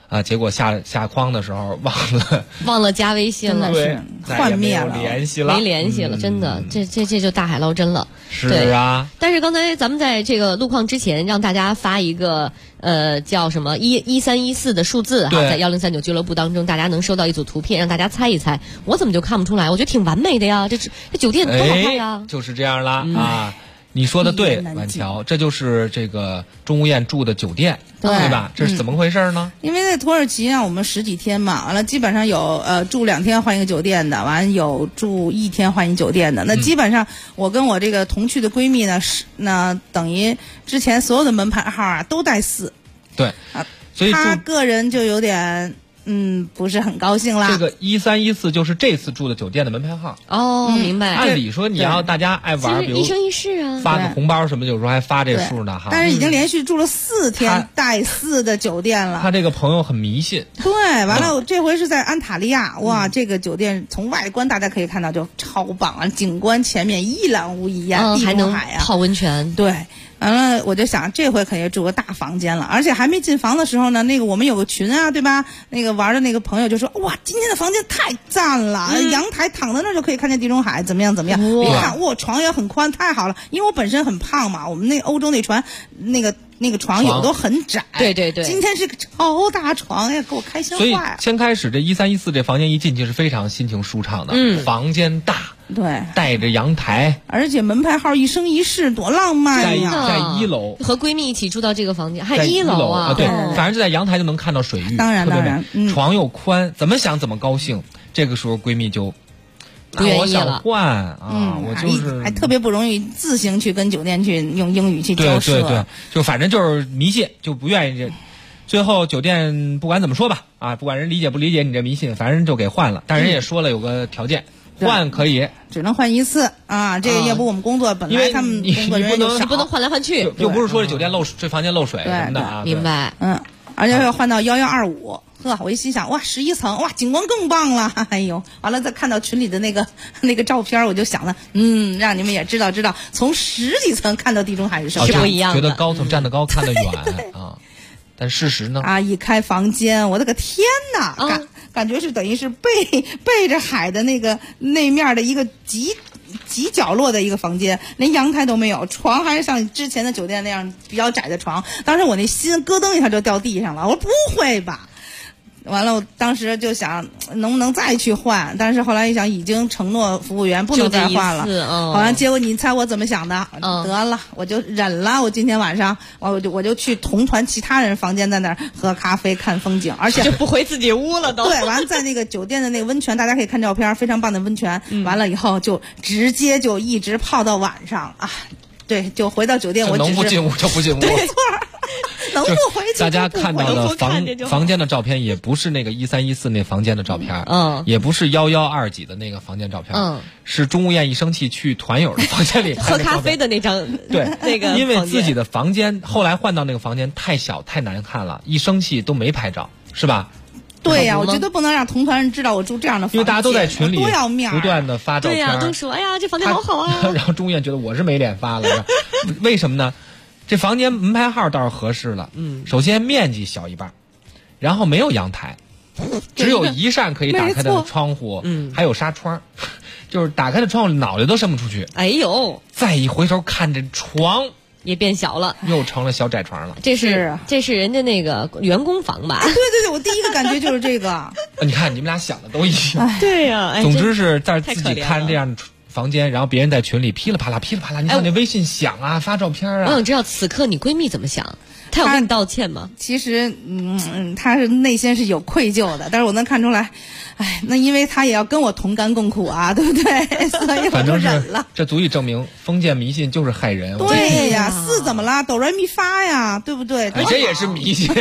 结果下框的时候忘了加微信了， 对， 幻灭了， 没联系了， 真的，这就大海捞针了。 是啊， 但是刚才咱们在这个路况之前，让大家发一个叫什么1314的数字哈，在1039俱乐部当中，大家能收到一组图片，让大家猜一猜。我怎么就看不出来？我觉得挺完美的呀，这酒店多好看呀！ 就是这样啦啊。你说的对，婉乔，这就是这个钟无艳住的酒店，对吧？这是怎么回事呢？ 因为在土耳其啊，我们10几天嘛，完了基本上有住2天换一个酒店的，完有住1天换一酒店的。那基本上我跟我这个同去的闺蜜呢，那等于之前所有的门牌号啊都带4。 对啊，所以她个人就有点。不是很高兴啦。 这个1314就是这次住的酒店的门牌号。 哦，明白。 按理说你要大家爱玩，比如一生一世啊， 发个红包什么，有时候还发这数呢哈。 但是已经连续住了4天带4的酒店了。 他这个朋友很迷信。 对，完了这回是在安塔利亚，哇，这个酒店从外观大家可以看到就超棒啊，景观前面一览无遗呀，地中海啊， 泡温泉。 对。完了，我就想这回肯定住个大房间了，而且还没进房的时候呢，那个我们有个群啊，对吧？那个玩的那个朋友就说：“哇，今天的房间太赞了，阳台躺在那儿就可以看见地中海，怎么样？一看，哇，床也很宽，太好了。因为我本身很胖嘛，我们那欧洲那船那个床有都很窄， 对。 今天是个超大床呀，给我开心坏了。 所以先开始这1314这房间一进去是非常心情舒畅的，房间大。 对， 带着阳台， 而且门牌号一生一世，多浪漫呀！ 在1楼， 和闺蜜一起住到这个房间，还1楼啊？ 对，反正就在阳台就能看到水域， 当然， 床又宽，怎么想怎么高兴。这个时候闺蜜就不愿意了， 我想换啊，我就是还特别不容易自行去跟酒店去用英语去交涉， 对，就反正就是迷信，就不愿意这。最后酒店不管怎么说吧，啊，不管人理解不理解你这迷信，反正就给换了。但人也说了有个条件。换可以， 只能换1次啊！这个要不我们工作本来他们工作人员你不能换来换去， 又不是说这酒店这房间漏水什么的啊。 明白， 而且要换到1125。呵，我一心想，哇，11层，哇，景观更棒了。哎呦，完了再看到群里的那个照片，我就想了，让你们也知道，从10几层看到地中海是什么不一样的， 觉得高层站得高，看得远啊。但事实呢？ 啊，一开房间，我的个天哪！感觉是等于是背着海的那面的一个极角落的一个房间，连阳台都没有，床还是像之前的酒店那样比较窄的床。当时我那心咯噔一下就掉地上了，我说不会吧？完了，我当时就想能不能再去换，但是后来一想，已经承诺服务员不能再换了。好像结果你猜我怎么想的？得了，我就忍了。我今天晚上我就去同团其他人房间，在那儿喝咖啡看风景，而且就不回自己屋了都。 对，完了在那个酒店的那个温泉，大家可以看照片，非常棒的温泉。完了以后就直接就一直泡到晚上啊。对，就回到酒店，我能不进屋就不进屋。 没错。能不回去？ 大家看到的房间的照片也不是那个1314那房间的照片，也不是1120几的那个房间照片，是钟无艳一生气去团友的房间里喝咖啡的那张， 对， 那个因为自己的房间后来换到那个房间太小太难看了，一生气都没拍照，是吧？ 对呀，我觉得不能让同团人知道我住这样的房间， 因为大家都在群里多要面， 不断的发照片， 对呀，都说哎呀这房间好好啊。 然后钟无艳觉得我是没脸发了，为什么呢？这房间门牌号倒是合适了，首先面积小一半，然后没有阳台，只有一扇可以打开的窗户，还有纱窗，就是打开的窗户脑袋都伸不出去。 哎呦！ 再一回头看这床也变小了， 又成了小窄床了。 这是人家那个员工房吧？ 对，我第一个感觉就是这个。 你看你们俩想的都一样。 对呀， 总之是在自己看这样房间，然后别人在群里噼里啪啦，你看那微信响啊，发照片啊。 我想知道此刻你闺蜜怎么想？她有跟你道歉吗？ 其实，她是内心是有愧疚的，但是我能看出来，那因为她也要跟我同甘共苦啊，对不对？所以我就忍了。 这足以证明封建迷信就是害人。 对呀，4怎么了？哆来咪发呀，对不对？ 这也是迷信。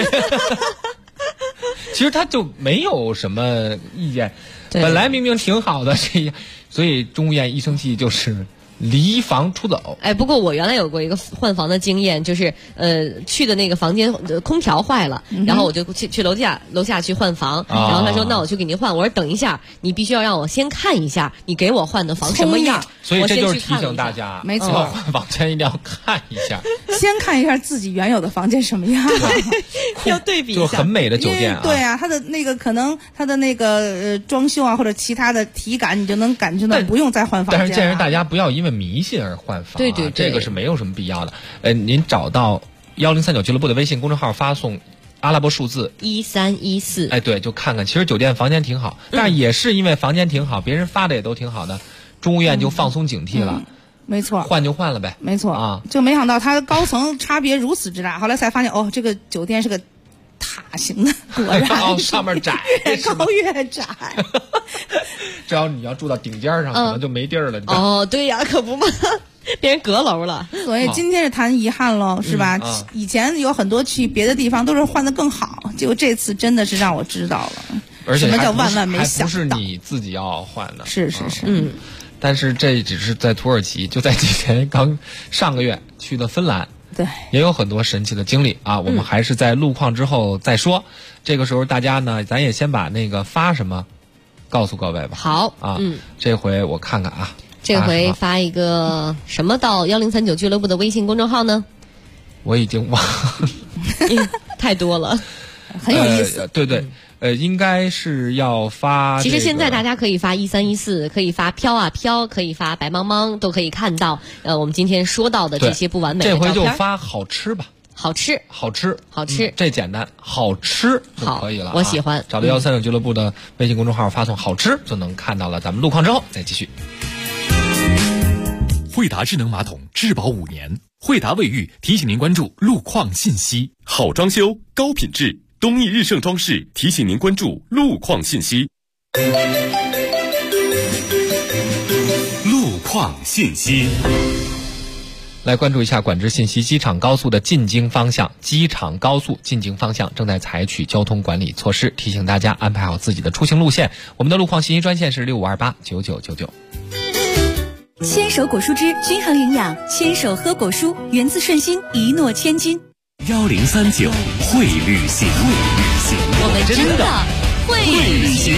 其实他就没有什么意见，本来明明挺好的，所以钟无艳一生气就是离房出走。 哎，不过我原来有过一个换房的经验，就是去的那个房间空调坏了，然后我就去楼下去换房，然后他说那我去给您换，我说等一下，你必须要让我先看一下你给我换的房什么样， 所以这就是提醒大家， 没错， 换房前一定要看一下， 先看一下自己原有的房间什么样， 要对比一下， 就很美的酒店啊， 对啊，它的那个可能它的那个装修啊或者其他的体感，你就能感觉到不用再换房间。 但是建议大家不要因为迷信而换房， 对， 这个是没有什么必要的。您找到1039俱乐部的微信公众号，发送阿拉伯数字 1314， 哎，对，就看看，其实酒店房间挺好，但是也是因为房间挺好，别人发的也都挺好的，中务院就放松警惕了。 没错， 换就换了呗。 没错啊， 就没想到它高层差别如此之大，后来才发现这个酒店是个塔型的，果然上面窄， 越高越窄。 只要你要住到顶尖上，可能就没地儿了。 对呀，可不嘛，变成阁楼了。 所以今天是谈遗憾喽，是吧？以前有很多去别的地方都是换得更好，结果这次真的是让我知道了， 而且什么叫万万没想到， 还不是你自己要换的。 是， 但是这只是在土耳其，就在上个月去的芬兰。 对， 也有很多神奇的经历啊！我们还是在路况之后再说。这个时候大家呢，咱也先把那个发什么告诉各位吧。 好啊，这回我看看啊， 这回发一个什么到1039俱乐部的微信公众号呢？ 我已经忘了， 太多了， 很有意思。 对。应该是要发。 其实现在大家可以发1314，可以发飘啊飘，可以发白茫茫，都可以看到我们今天说到的这些不完美的照片。 这回就发好吃吧。 好吃， 这简单，好吃就可以了。 我喜欢。 找到139俱乐部的微信公众号，发送好吃就能看到了。咱们路况之后再继续。 惠达智能马桶质保5年，惠达卫浴提醒您关注路况信息。 好装修，高品质。东义日盛装饰提醒您关注路况信息。路况信息， 来关注一下管制信息。机场高速的进京方向，机场高速进京方向正在采取交通管理措施，提醒大家安排好自己的出行路线。我们的路况信息专线是65289999。 牵手果蔬汁均衡营养，牵手喝果蔬，源自顺心，一诺千金。 1039会旅行， 我们真的会旅行。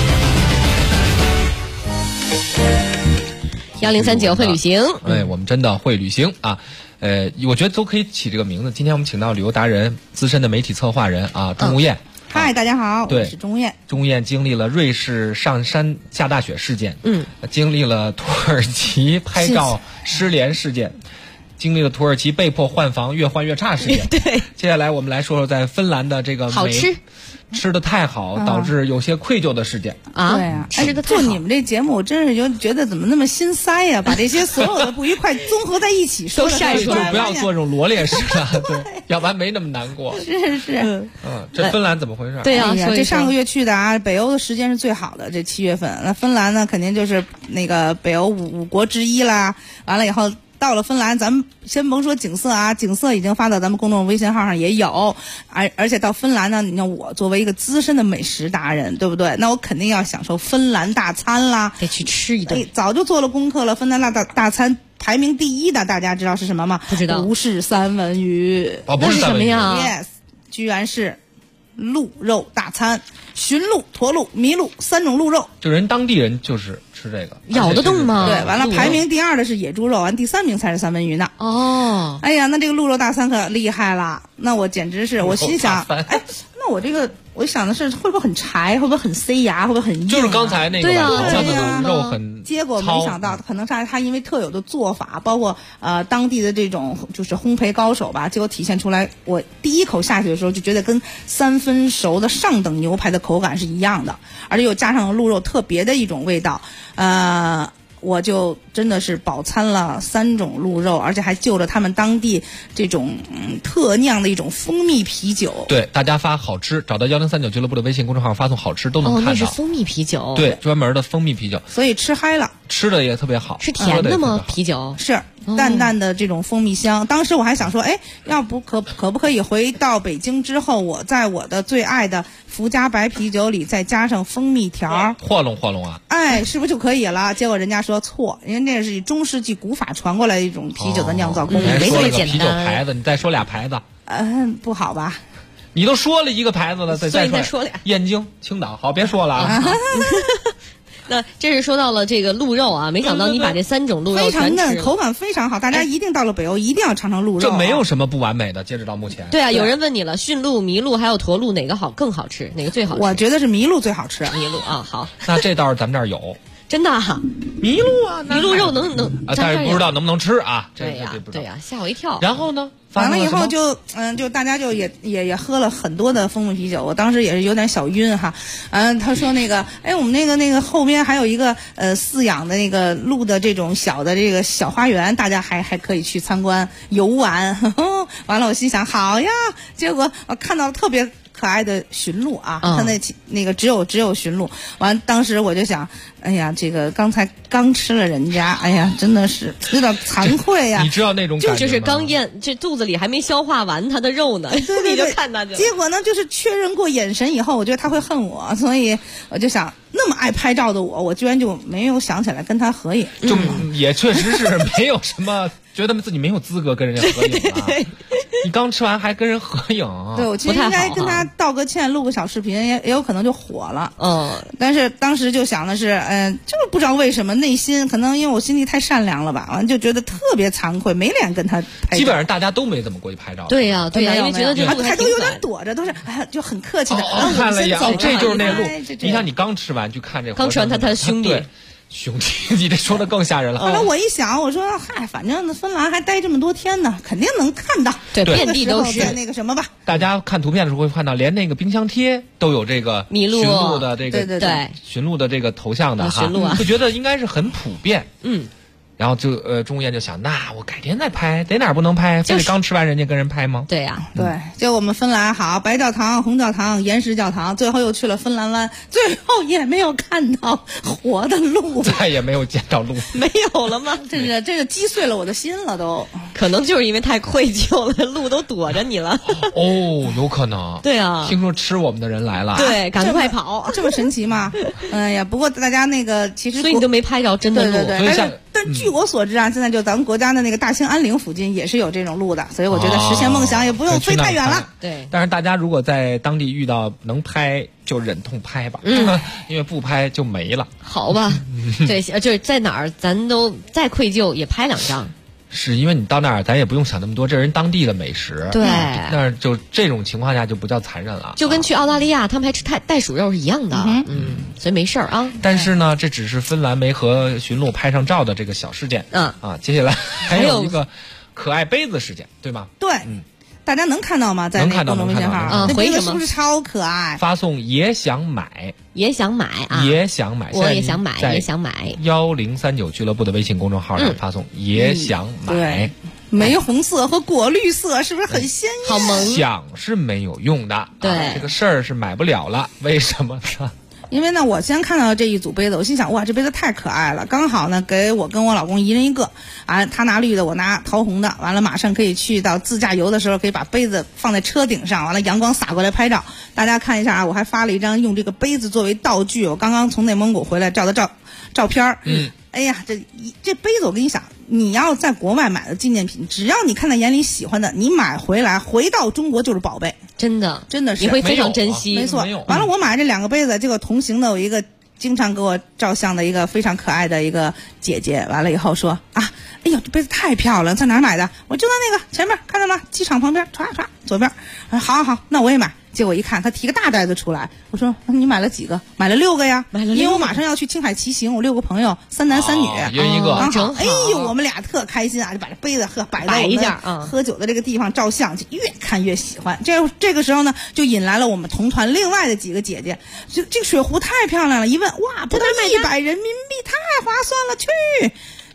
1039会旅行， 我们真的会旅行啊！我觉得都可以起这个名字。今天我们请到旅游达人、资深的媒体策划人啊，钟无艳。 嗨，大家好，我是钟无艳。 钟无艳经历了瑞士上山下大雪事件，经历了土耳其拍照失联事件。经历了土耳其被迫换房越换越差事件。 对， 接下来我们来说说在芬兰的这个好吃的太好，导致有些愧疚的事件啊。对啊，做你们这节目，我真是就觉得怎么那么心塞呀？把这些所有的不愉快综合在一起说都晒出来，就不要做这种罗列式的，对，要不然没那么难过。 是， 这芬兰怎么回事？ 对呀， 这上个月去的啊，北欧的时间是最好的，这7月份。那芬兰呢，肯定就是那个北欧五国之一啦。完了以后。到了芬兰，咱们先甭说景色啊，景色已经发到咱们公众微信号上也有，而且到芬兰呢，你看我作为一个资深的美食达人，对不对？那我肯定要享受芬兰大餐啦， 得去吃一顿。 早就做了功课了，芬兰大餐排名第1的，大家知道是什么吗？ 不知道。 不是三文鱼， 不是什么呀 ？Yes， 居然是鹿肉大餐，驯鹿、驼鹿、麋鹿3种鹿肉。 就人当地人就是吃这个， 咬得动吗？ 对，完了排名第2的是野猪肉，完第3名才是三文鱼呢。 哦， 哎呀，那这个鹿肉大餐可厉害了，那我简直是，我心想，哎，那我这个。我想的是会不会很柴，会不会很塞牙，会不会很硬？ 就是刚才那个， 对啊， 肉很。 结果没想到，可能是它因为特有的做法，包括当地的这种就是烘焙高手吧，结果体现出来。我第一口下去的时候就觉得跟3分熟的上等牛排的口感是一样的，而且又加上了鹿肉特别的一种味道，我就真的是饱餐了3种鹿肉，而且还就着他们当地这种特酿的一种蜂蜜啤酒。 对，大家发好吃，找到1039俱乐部的微信公众号发送好吃都能看到。 那是蜂蜜啤酒。 对，专门的蜂蜜啤酒。 所以吃嗨了， 吃的也特别好。 是甜的吗？啤酒是淡淡的这种蜂蜜香。当时我还想说，哎，要不可不可以回到北京之后，我在我的最爱的福佳白啤酒里再加上蜂蜜条， 和弄啊！ 哎，是不是就可以了？结果人家说错，因为那是以中世纪古法传过来的一种啤酒的酿造工艺， 没这么简单。啤酒牌子，你再说俩牌子。 不好吧？ 你都说了一个牌子了， 再说俩。 燕京、青岛，好，别说了啊。 那这是说到了这个鹿肉啊，没想到你把这3种鹿肉全吃， 非常嫩，口感非常好。大家一定到了北欧，一定要尝尝鹿肉。 这没有什么不完美的，截止到目前。 对啊，有人问你了，驯鹿、麋鹿还有驼鹿哪个好更好吃？哪个最好吃？ 我觉得是麋鹿最好吃。 麋鹿啊，好。 那这倒是咱们这儿有。 真的啊， 麋鹿啊， 麋鹿肉能啊，但是不知道能不能吃啊？ 对呀，对呀，吓我一跳。 然后呢？ 完了以后就大家就也喝了很多的蜂蜜啤酒，我当时也是有点小晕哈。他说那个，哎，我们那个后边还有一个饲养的那个鹿的这种小的这个小花园，大家还可以去参观游玩。完了，我心想好呀，结果我看到特别可爱的驯鹿啊，他那个只有驯鹿。完，当时我就想，哎呀，这个刚吃了人家，哎呀，真的是有点惭愧呀。 你知道那种感觉吗？ 就是刚咽，这肚子里还没消化完它的肉呢， 对你就看他。 结果呢，就是确认过眼神以后，我觉得他会恨我，所以我就想，那么爱拍照的我居然就没有想起来跟他合影。 就也确实是没有什么。觉得自己没有资格跟人家合影啊！你刚吃完还跟人合影， 对，我其实应该跟他道个歉，录个小视频，也有可能就火了。但是当时就想的是，就是不知道为什么内心可能因为我心地太善良了吧，完就觉得特别惭愧，没脸跟他拍照。 基本上大家都没怎么过去拍照。 对呀，因为觉得这鹿还都有点躲着，都是就很客气的。 看了一眼，这就是那鹿。你看你刚吃完去看这， 刚吃完他的兄弟。 兄弟，你这说的更吓人了。 后来我一想，我说嗨，反正芬兰还待这么多天呢，肯定能看到。 对，遍地都是。 在那个什么吧， 大家看图片的时候会看到，连那个冰箱贴都有这个麋鹿驯鹿的这个对驯鹿的这个头像的哈， 驯鹿啊， 就觉得应该是很普遍。然后就钟无艳就想，那我改天再拍，哪儿不能拍？非得刚吃完人家跟人拍吗？ 对呀， 对。结果我们芬兰好，白教堂、红教堂、岩石教堂，最后又去了芬兰湾，最后也没有看到活的鹿， 再也没有见到鹿， 没有了吗？ 这个击碎了我的心了都。 可能就是因为太愧疚了，鹿都躲着你了。 有可能。 对啊， 听说吃我们的人来了， 对，赶快跑， 这么神奇吗？哎呀，不过大家那个其实， 所以你都没拍着真的鹿。 对。但据我所知啊，现在就咱们国家的那个大兴安岭附近也是有这种鹿的，所以我觉得实现梦想也不用飞太远了。 对， 但是大家如果在当地遇到能拍，就忍痛拍吧，因为不拍就没了。 好吧，对，就是在哪儿咱都再愧疚也拍2张。 是因为你到那儿，咱也不用想那么多，这人当地的美食。 对， 那就这种情况下就不叫残忍了。 就跟去澳大利亚，他们还吃袋鼠肉是一样的。所以没事儿啊。 但是呢，这只是芬兰没和驯鹿拍上照的这个小事件。接下来还有一个可爱杯子事件，对吗？ 对。大家能看到吗？在那公众微信号，那杯子是不是超可爱？ 发送也想买， 也想买啊， 也想买， 我也想买，也想买。 1039俱乐部的微信公众号上发送也想买。 对，玫红色和果绿色是不是很鲜艳？ 好萌。 想是没有用的， 对， 这个事儿是买不了了，为什么呢？ 因为呢，我先看到这一组杯子，我心想，哇，这杯子太可爱了，刚好呢给我跟我老公一人一个，他拿绿的，我拿桃红的，完了马上可以去到自驾游的时候，可以把杯子放在车顶上，完了阳光洒过来拍照。大家看一下啊，我还发了一张用这个杯子作为道具，我刚刚从内蒙古回来照的照片。哎呀，这杯子我跟你讲，你要在国外买的纪念品，只要你看在眼里喜欢的，你买回来回到中国就是宝贝， 真的是你会非常珍惜。 没错。完了，我买这2个杯子，结果同行的有一个经常给我照相的一个非常可爱的一个姐姐，完了以后说啊，哎呦，这杯子太漂亮，在哪儿买的？我就在那个前面，看到吗？机场旁边，唰左边。好，那我也买。结果一看，他提个大袋子出来，我说你买了几个？买了6个呀，因为我马上要去青海骑行，我6个朋友，3男3女， 一人一个， 刚好。哎呦，我们俩特开心啊，就把这杯子摆到我们喝酒的这个地方照相，就越看越喜欢。这个时候呢，就引来了我们同团另外的几个姐姐，这个水壶太漂亮了，一问哇，不到100人民币，太划算了，去。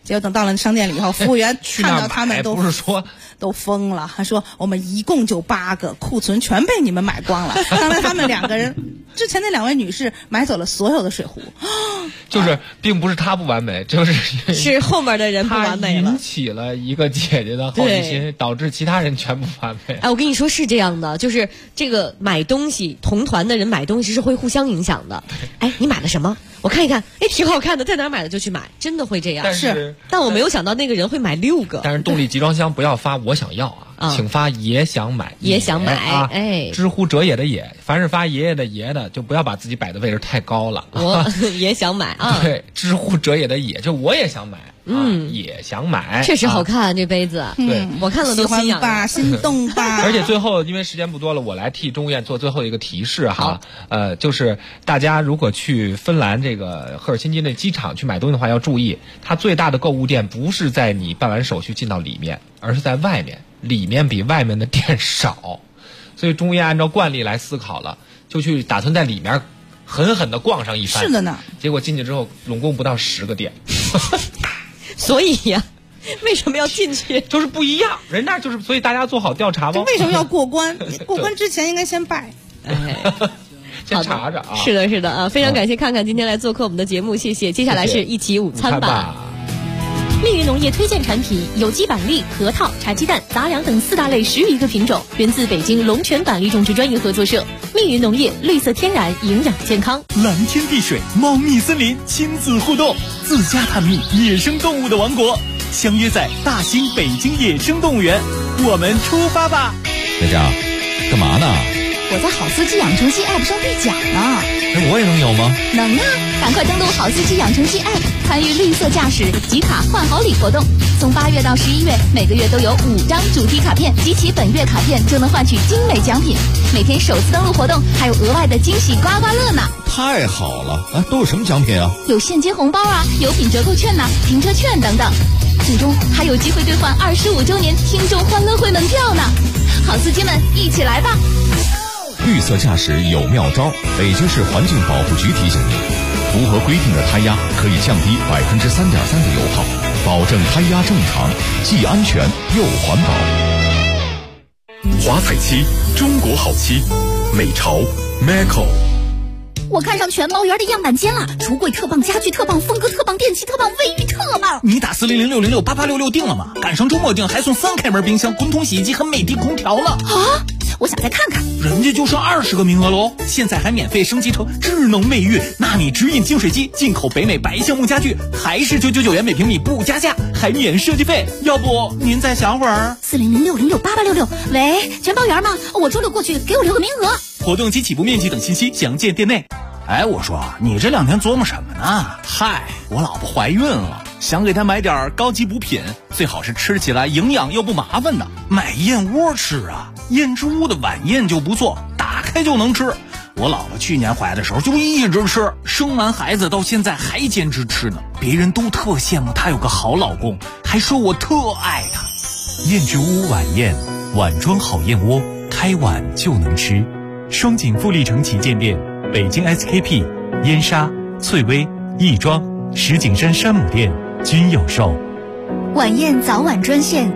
结果等到了商店里以后，服务员看到他们都不是说都疯了，还说我们一共就8个，库存全被你们买光了。刚才他们2个人，之前那2位女士买走了所有的水壶， 就是并不是她不完美， 是后面的人不完美了， 引起了一个姐姐的好奇心，导致其他人全不完美。 哎，我跟你说是这样的，就是这个买东西，同团的人买东西是会互相影响的。哎，你买了什么？我看一看，哎，挺好看的，在哪儿买的就去买，真的会这样。但我没有想到那个人会买6个。 但是动力集装箱不要发我想要请发也想买， 也想买啊！ 哎， 知乎者也的也，凡是发爷爷的爷的，就不要把自己摆的位置太高了。 我也想买啊！ 对，知乎者也的也，就我也想买。也想买， 确实好看这杯子。 对， 我看了都心痒吧，心动吧。 而且最后因为时间不多了，我来替钟燕做最后一个提示哈。就是大家如果去芬兰这个赫尔辛基的机场去买东西的话，要注意，它最大的购物店不是在你办完手续进到里面，而是在外面，里面比外面的店少。所以钟燕按照惯例来思考了，就去打算在里面狠狠地逛上一番。 是的呢。 结果进去之后，拢共不到10个店。 所以呀，为什么要进去？ 就是不一样，人那就是，所以大家做好调查吧。 为什么要过关？过关之前应该先拜。 先查查啊。 是的，是的啊，非常感谢看看今天来做客我们的节目，谢谢。接下来是一起午餐吧。 蜜云农业推荐产品有机板栗、核桃、茶鸡蛋、杂粮等4大类10余个品种，源自北京龙泉板栗种植专业合作社。蜜云农业，绿色天然，营养健康。 蓝天碧水，猫蜜森林，亲子互动，自家探秘野生动物的王国，相约在大兴北京野生动物园，我们出发吧！ 佳佳，干嘛呢？ 我在好司机养成系 App 上兑奖呢。 我也能有吗？ 能啊！赶快登录好司机养成系 App， 参与绿色驾驶集卡换好礼活动。从8月到11月，每个月都有5张主题卡片，集齐本月卡片就能换取精美奖品。每天首次登录活动还有额外的惊喜刮刮乐呢！ 太好了！都有什么奖品啊？ 有现金红包啊，有品折扣券呐，停车券等等。最终还有机会兑换25周年听众欢乐会门票呢！好司机们，一起来吧！ 绿色驾驶有妙招，北京市环境保护局提醒您，符合规定的胎压可以降低3.3%的油耗，保证胎压正常，既安全又环保。 华彩漆，中国好漆，美潮 Macco。 我看上全包园的样板间了，橱柜特棒，家具特棒，风格特棒，电器特棒，卫浴特棒。 你打400-606-8866订了吗？赶上周末订还送3开门冰箱、滚筒洗衣机和美的空调了啊！我想再看看。 人家就剩20个名额喽，现在还免费升级成智能卫浴，纳米直饮净水机，进口北美白橡木家具，还是999元每平米不加价，还免设计费。要不您再想会儿 ？400-606-8866。喂，全包园吗？我周6过去，给我留个名额。 活动及起步面积等信息详见店内。哎，我说你这2天琢磨什么呢？嗨，我老婆怀孕了，想给她买点高级补品，最好是吃起来营养又不麻烦的。买燕窝吃啊，燕之屋的晚宴就不错，打开就能吃。我老婆去年怀的时候就一直吃，生完孩子到现在还坚持吃呢。别人都特羡慕她有个好老公，还说我特爱她。 燕之屋晚宴，碗装好燕窝，开碗就能吃。双井富力城旗舰店，北京 SKP、燕莎、翠微、亦庄、石景山山姆店均有售。 晚宴早晚专线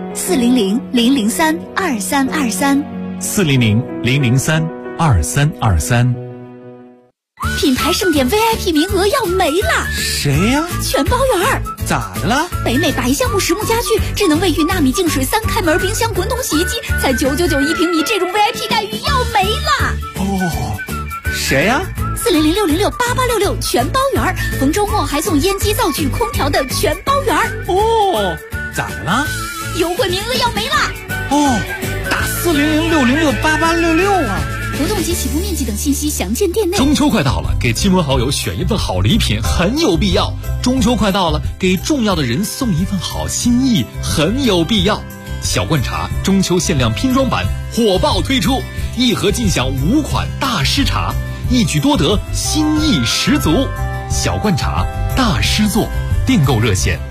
400-003-2323。 400-003-2323。 品牌盛典 VIP 名额要没了。 谁呀？ 全包园。 咋的了？ 北美白橡木实木家具、智能卫浴、纳米净水、3开门冰箱、滚筒洗衣机，才999一平米，这种 VIP 待遇要没了。 哦，谁呀 ？400-606-8866全包园，逢周末还送烟机、灶具、空调的全包园。 哦，咋的了？ 优惠名额要没了。 哦，打400-606-8866啊。 活动及起步面积等信息详见店内。 中秋快到了，给亲朋好友选一份好礼品很有必要。中秋快到了，给重要的人送一份好心意很有必要。小罐茶中秋限量拼装版火爆推出，1盒尽享5款大师茶，一举多得，心意十足。小罐茶大师作，订购热线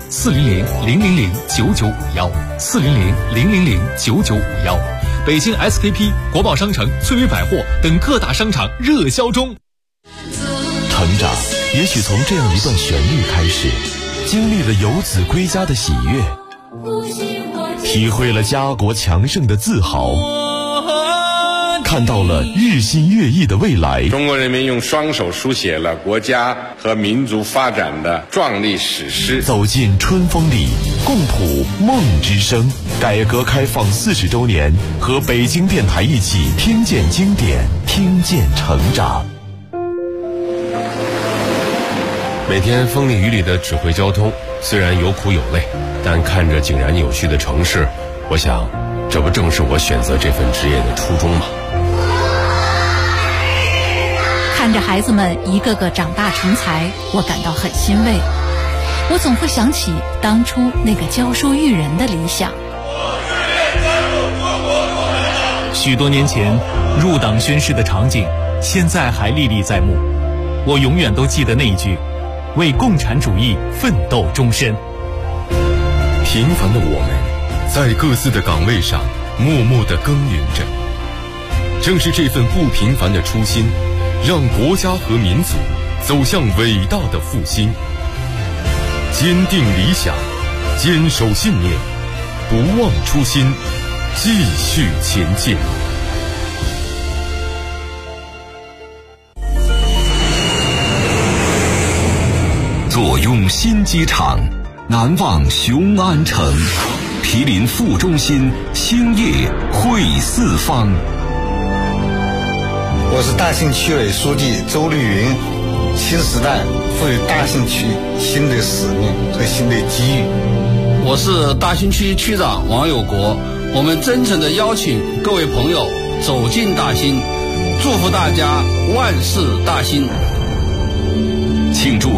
400-000-9951，400-000-9951。北京 SKP、国宝商城、翠微百货等各大商场热销中。 成长也许从这样一段旋律开始， 经历了游子归家的喜悦，体会了家国强盛的自豪，看到了日新月异的未来。 中国人民用双手书写了国家和民族发展的壮丽史诗。 走进春风里，共谱梦之声。改革开放40周年，和北京电台一起听见经典，听见成长。 每天风里雨里的指挥交通，虽然有苦有累，但看着井然有序的城市，我想，这不正是我选择这份职业的初衷吗？ 看着孩子们一个个长大成才，我感到很欣慰。我总会想起当初那个教书育人的理想。 许多年前入党宣誓的场景，现在还历历在目。我永远都记得那一句：为共产主义奋斗终身。 平凡的我们，在各自的岗位上默默地耕耘着。正是这份不平凡的初心，让国家和民族走向伟大的复兴。坚定理想，坚守信念，不忘初心，继续前进。 坐拥新机场，难忘雄安城，毗邻副中心，兴业汇四方。 我是大兴区委书记周绿云，新时代赋予大兴区新的使命和新的机遇。 我是大兴区区长王有国，我们真诚地邀请各位朋友走进大兴，祝福大家万事大兴。 庆祝